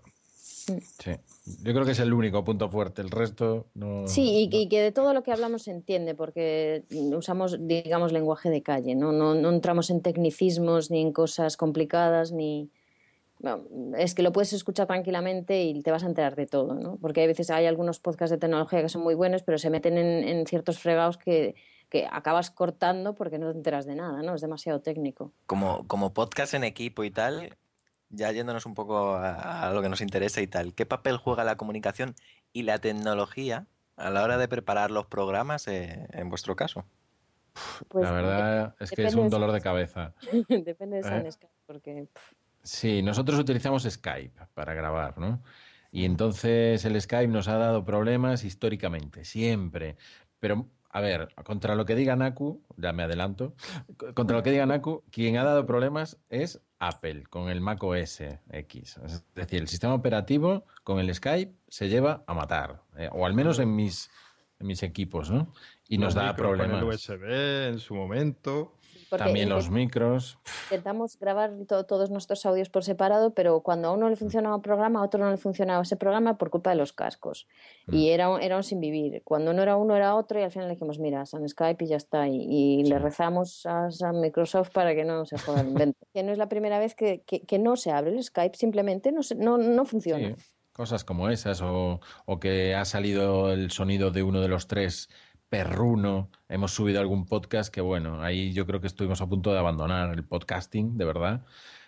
Sí, yo creo que es el único punto fuerte, el resto no... Sí, y que de todo lo que hablamos se entiende, porque usamos, digamos, lenguaje de calle, no entramos en tecnicismos ni en cosas complicadas, ni... Bueno, es que lo puedes escuchar tranquilamente y te vas a enterar de todo, ¿no? Porque hay veces hay algunos podcasts de tecnología que son muy buenos, pero se meten en ciertos fregados que acabas cortando porque no te enteras de nada, ¿no? Es demasiado técnico. Como podcast en equipo y tal... Ya yéndonos un poco a lo que nos interesa y tal, ¿qué papel juega la comunicación y la tecnología a la hora de preparar los programas en vuestro caso? Pues la verdad es que es un dolor de cabeza. Depende de San Skype, porque... Sí, nosotros utilizamos Skype para grabar, ¿no? Y entonces el Skype nos ha dado problemas históricamente, siempre. Pero, a ver, contra lo que diga Naku, ya me adelanto, contra lo que diga Naku, quien ha dado problemas es Apple con el Mac OS X. Es decir, el sistema operativo con el Skype se lleva a matar, o al menos en mis equipos, ¿no? Y nos da problemas. Con el USB en su momento. También los micros. Intentamos grabar todos nuestros audios por separado, pero cuando a uno le funcionaba un programa, a otro no le funcionaba ese programa por culpa de los cascos. Y era un sin vivir. Cuando no era uno, era otro, y al final le dijimos, mira, San Skype y ya está. Y le rezamos a Microsoft para que no se joda el invento. Que no es la primera vez que no se abre el Skype, simplemente no funciona. Sí, cosas como esas, o que ha salido el sonido de uno de los tres perruno. Hemos subido algún podcast que, bueno, ahí yo creo que estuvimos a punto de abandonar el podcasting, de verdad,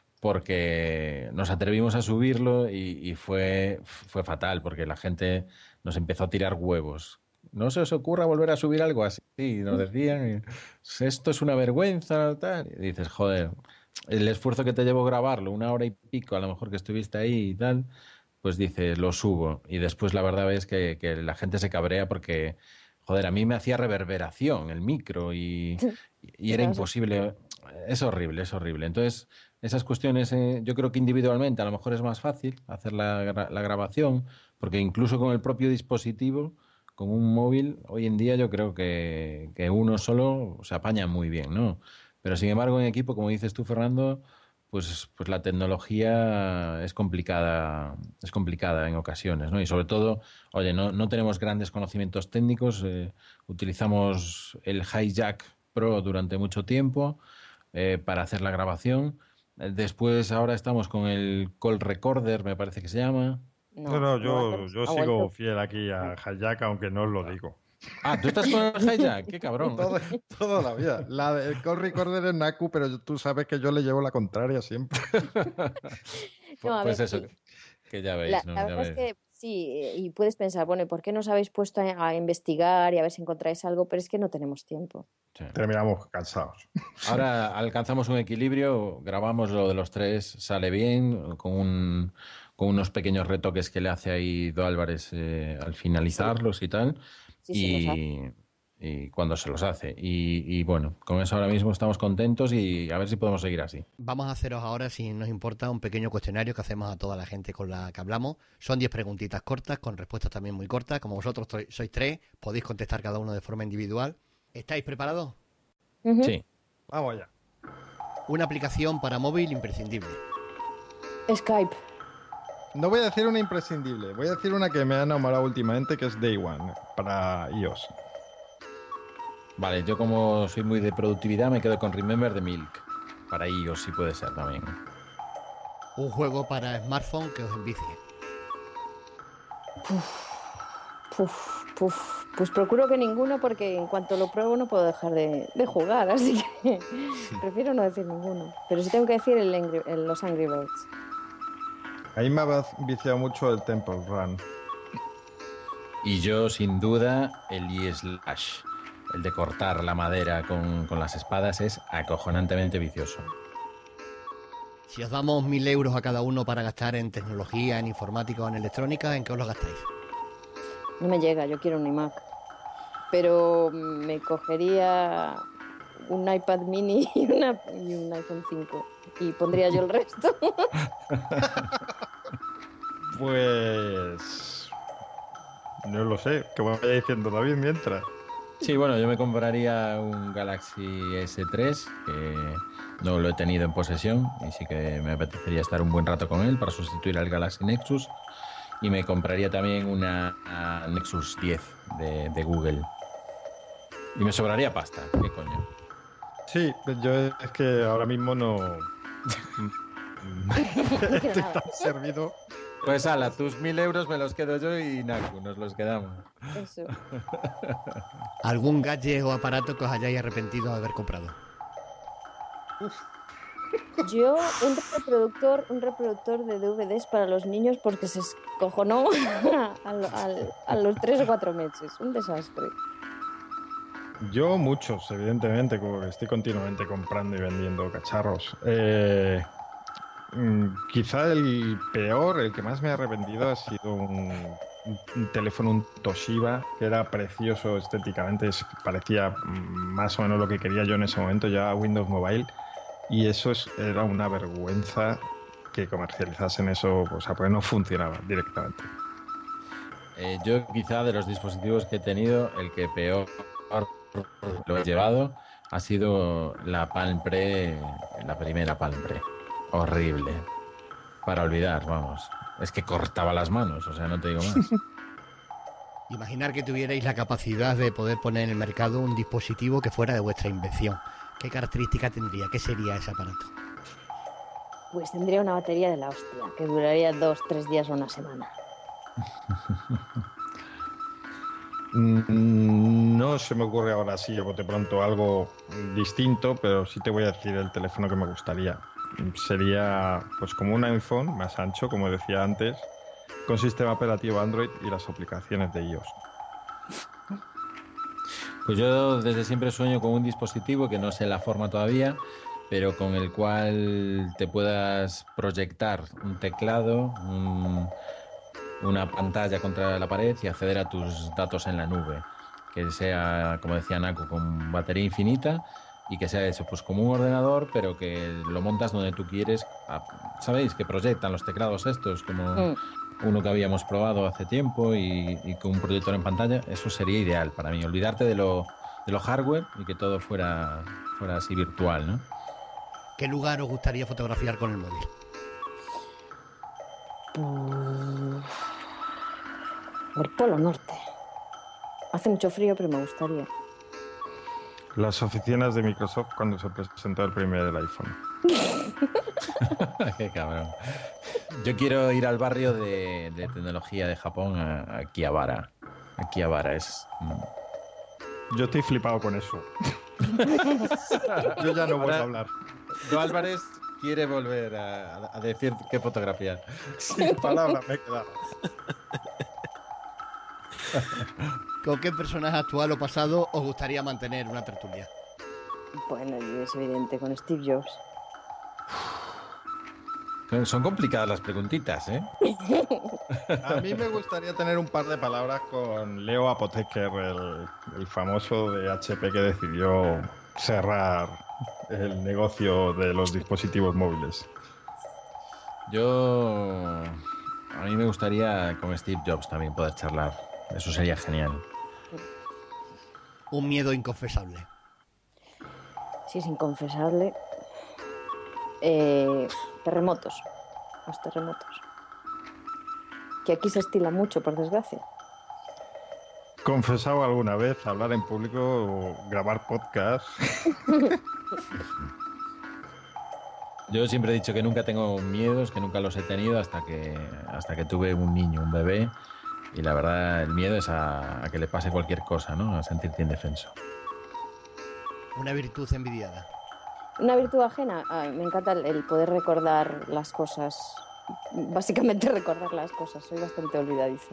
porque nos atrevimos a subirlo y fue fatal, porque la gente nos empezó a tirar huevos. No se os ocurra volver a subir algo así, nos decían, esto es una vergüenza, tal. Y dices, joder, el esfuerzo que te llevó grabarlo, 1 hora y pico, a lo mejor que estuviste ahí y tal, pues dices, lo subo. Y después la verdad es que la gente se cabrea porque... Joder, a mí me hacía reverberación el micro y era imposible. Es horrible, es horrible. Entonces, esas cuestiones, yo creo que individualmente a lo mejor es más fácil hacer la grabación, porque incluso con el propio dispositivo, con un móvil, hoy en día yo creo que uno solo se apaña muy bien, ¿no? Pero sin embargo, en equipo, como dices tú, Fernando, pues la tecnología es complicada en ocasiones, ¿no? Y sobre todo, oye, no tenemos grandes conocimientos técnicos, utilizamos el Hijack Pro durante mucho tiempo para hacer la grabación. Después ahora estamos con el Call Recorder, me parece que se llama. Yo sigo fiel aquí a Hijack, aunque no os lo digo. Ah, ¿tú estás con el Hijack? ¡Qué cabrón! Toda la vida. El Call Recorder es Naku, pero tú sabes que yo le llevo la contraria siempre. Pues eso, que ya veis, ¿no? La verdad es que sí, y puedes pensar, bueno, ¿y por qué no os habéis puesto a investigar y a ver si encontráis algo? Pero es que no tenemos tiempo. Sí. Terminamos cansados. Ahora alcanzamos un equilibrio, grabamos lo de los tres, sale bien, con unos pequeños retoques que le hace ahí Do Álvarez al finalizarlos y tal. Y cuando se los hace. Y bueno, con eso ahora mismo estamos contentos y a ver si podemos seguir así. Vamos a haceros ahora, si nos importa, un pequeño cuestionario que hacemos a toda la gente con la que hablamos. Son 10 preguntitas cortas, con respuestas también muy cortas. Como vosotros sois 3, podéis contestar cada uno de forma individual. ¿Estáis preparados? Sí. Vamos allá. Una aplicación para móvil imprescindible. Skype. No voy a decir una imprescindible, voy a decir una que me ha enamorado últimamente, que es Day One, para iOS. Vale, yo como soy muy de productividad me quedo con Remember the Milk. Para iOS sí puede ser también. Un juego para smartphone que os envicie. Pues procuro que ninguno porque en cuanto lo pruebo no puedo dejar de jugar, así que prefiero no decir ninguno. Pero sí tengo que decir los Angry Birds. Ahí me ha viciado mucho el Temple Run. Y yo, sin duda, el E-Slash. El de cortar la madera con las espadas es acojonantemente vicioso. Si os damos 1.000 euros a cada uno para gastar en tecnología, en informática o en electrónica, ¿en qué os lo gastáis? No me llega, yo quiero un iMac. Pero me cogería un iPad mini y un iPhone 5. Y pondría yo el resto. Pues... no lo sé, que vaya diciendo David mientras. Sí, bueno, yo me compraría un Galaxy S3, que no lo he tenido en posesión y sí que me apetecería estar un buen rato con él para sustituir al Galaxy Nexus. Y me compraría también una Nexus 10 de Google. Y me sobraría pasta, ¿qué coño? Sí, yo es que ahora mismo no... estoy tan servido. Pues ala, tus 1.000 euros me los quedo yo y Naku, nos los quedamos. Eso. ¿Algún gadget o aparato que os hayáis arrepentido de haber comprado? Yo un reproductor de DVDs para los niños porque se escojonó a los 3 o 4 meses. Un desastre. Yo muchos, evidentemente, como que estoy continuamente comprando y vendiendo cacharros. Quizá el peor, el que más me ha arrepentido ha sido un teléfono, un Toshiba, que era precioso estéticamente, parecía más o menos lo que quería yo en ese momento, ya Windows Mobile, y eso era una vergüenza que comercializasen eso, o sea, porque no funcionaba directamente. Yo quizá de los dispositivos que he tenido, el que peor lo he llevado ha sido la Palm Pre, la primera Palm Pre. Horrible. Para olvidar, vamos. Es que cortaba las manos, o sea, no te digo más. Imaginar que tuvierais la capacidad de poder poner en el mercado un dispositivo que fuera de vuestra invención. ¿Qué característica tendría? ¿Qué sería ese aparato? Pues tendría una batería de la hostia, que duraría 2-3 días o una semana. No se me ocurre ahora así, de bote pronto, algo distinto, pero sí te voy a decir el teléfono que me gustaría. Sería pues como un iPhone más ancho, como decía antes, con sistema operativo Android y las aplicaciones de iOS. Pues yo desde siempre sueño con un dispositivo que no sé la forma todavía, pero con el cual te puedas proyectar un teclado, una pantalla contra la pared y acceder a tus datos en la nube. Que sea, como decía Naku, con batería infinita y que sea eso, pues como un ordenador, pero que lo montas donde tú quieres. ¿Sabéis? Que proyectan los teclados estos, como uno que habíamos probado hace tiempo y con un proyector en pantalla. Eso sería ideal para mí, olvidarte de lo hardware y que todo fuera así virtual, ¿no? ¿Qué lugar os gustaría fotografiar con el móvil? El Polo Norte. Hace mucho frío, pero me gustaría. Las oficinas de Microsoft cuando se presentó el primer iPhone. Qué cabrón. Yo quiero ir al barrio de tecnología de Japón, a Akihabara. Akihabara es... Yo estoy flipado con eso. Yo ya no vuelvo a hablar. Do Álvarez quiere volver a decir qué fotografía. Sin palabras me he quedado. ¿Con qué personaje actual o pasado os gustaría mantener una tertulia? Bueno, es evidente, con Steve Jobs. Son complicadas las preguntitas, ¿eh? A mí me gustaría tener un par de palabras con Leo Apotheker, el famoso de HP que decidió cerrar el negocio de los dispositivos móviles. A mí me gustaría con Steve Jobs también poder charlar. Eso sería genial. Un miedo inconfesable. Sí, es inconfesable. Terremotos. los terremotos. Que aquí se estila mucho, por desgracia. Confesado alguna vez hablar en público o grabar podcast. Yo siempre he dicho que nunca tengo miedos, que nunca los he tenido hasta que tuve un niño, un bebé. Y la verdad, el miedo es a que le pase cualquier cosa, ¿no? A sentirte indefenso. Una virtud envidiada. Una virtud ajena, me encanta el poder recordar las cosas. Básicamente recordar las cosas. Soy bastante olvidadiza.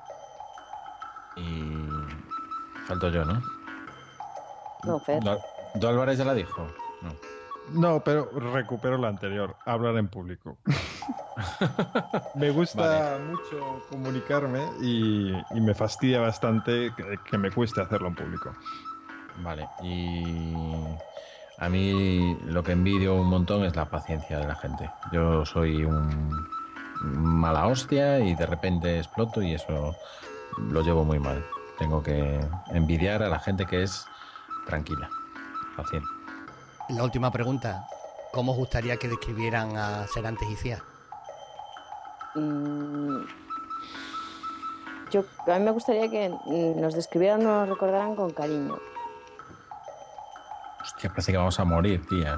Y falto yo, ¿no? No, Fer. ¿Do Álvarez ya la dijo? No. No, pero recupero la anterior, hablar en público. Me gusta mucho comunicarme y me fastidia bastante que me cueste hacerlo en público. Vale, y a mí lo que envidio un montón es la paciencia de la gente. Yo soy un mala hostia y de repente exploto y eso lo llevo muy mal. Tengo que envidiar a la gente que es tranquila, paciente. La última pregunta. ¿Cómo os gustaría que describieran a Serantes y Cía? A mí me gustaría que nos describieran o nos recordaran con cariño. Hostia, parece que vamos a morir, tía.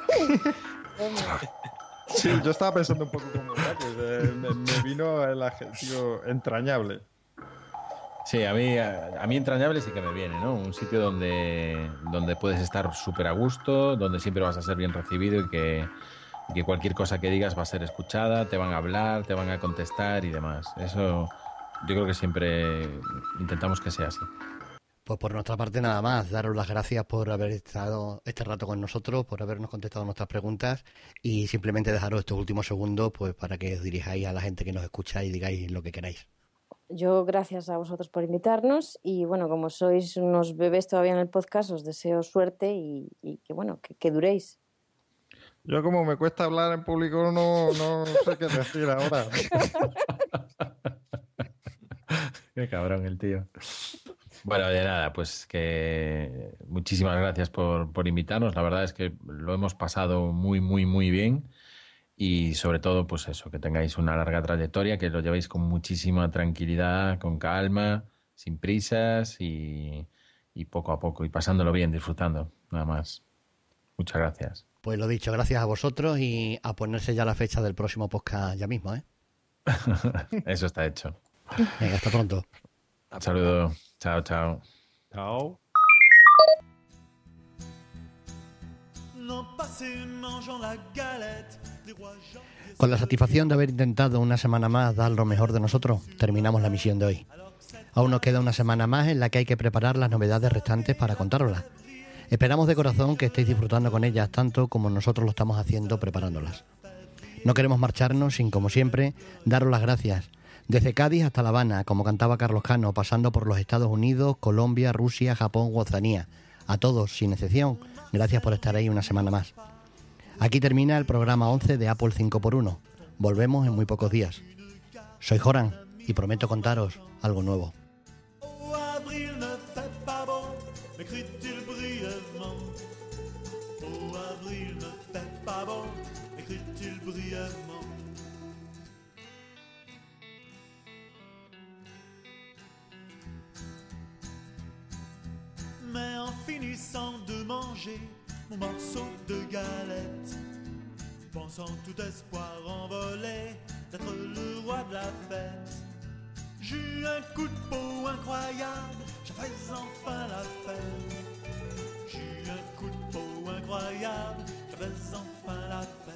Sí, yo estaba pensando un poco como Jacques. Me vino el adjetivo entrañable. Sí, a mí entrañable sí que me viene, ¿no? Un sitio donde puedes estar súper a gusto, donde siempre vas a ser bien recibido y que cualquier cosa que digas va a ser escuchada, te van a hablar, te van a contestar y demás. Eso yo creo que siempre intentamos que sea así. Pues por nuestra parte nada más, daros las gracias por haber estado este rato con nosotros, por habernos contestado nuestras preguntas y simplemente dejaros estos últimos segundos pues para que os dirijáis a la gente que nos escucha y digáis lo que queráis. Yo gracias a vosotros por invitarnos y bueno, como sois unos bebés todavía en el podcast, os deseo suerte y que bueno, que duréis. Yo como me cuesta hablar en público no sé qué decir ahora. Qué cabrón el tío. Bueno, de nada, pues que muchísimas gracias por invitarnos. La verdad es que lo hemos pasado muy, muy, muy bien. Y sobre todo, pues eso, que tengáis una larga trayectoria, que lo llevéis con muchísima tranquilidad, con calma, sin prisas y poco a poco, y pasándolo bien, disfrutando, nada más. Muchas gracias. Pues lo dicho, gracias a vosotros y a ponerse ya la fecha del próximo podcast ya mismo, ¿eh? Eso está hecho. Venga, hasta pronto. Un saludo. Chao, chao. Chao. Con la satisfacción de haber intentado una semana más dar lo mejor de nosotros, terminamos la misión de hoy. Aún nos queda una semana más en la que hay que preparar las novedades restantes para contároslas. Esperamos de corazón que estéis disfrutando con ellas tanto como nosotros lo estamos haciendo preparándolas. No queremos marcharnos sin, como siempre, daros las gracias. Desde Cádiz hasta La Habana, como cantaba Carlos Cano, pasando por los Estados Unidos, Colombia, Rusia, Japón u Oceanía. A todos, sin excepción, gracias por estar ahí una semana más. Aquí termina el programa 11 de Apple 5x1. Volvemos en muy pocos días. Soy Joran y prometo contaros algo nuevo. Mais en finissant de manger mon morceau de galette, pensant tout espoir envolé d'être le roi de la fête, j'eus un coup de peau incroyable, j'avais enfin la fête. J'eus un coup de peau incroyable, j'avais enfin la fête.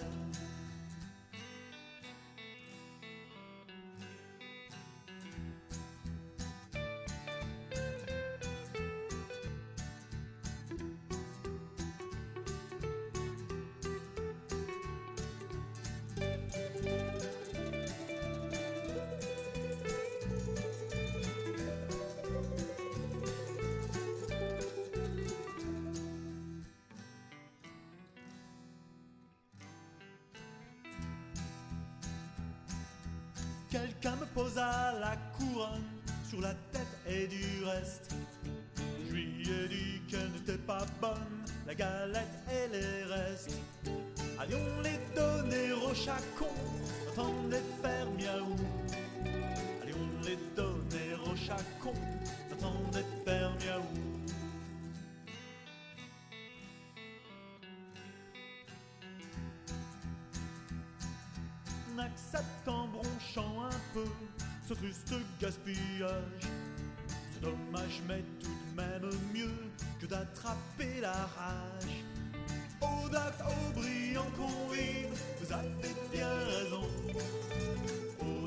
Quelqu'un me posa la couronne sur la tête et du reste. Je lui ai dit qu'elle n'était pas bonne, la galette et les restes. Allions les donner au chacon, entendez faire miaou. Allions les donner au chacon, entendez faire miaou. N'accepte en bronchant un peu ce triste gaspillage. C'est dommage, mais tout de même mieux que d'attraper la rage. Au brillant convive, vous avez bien raison.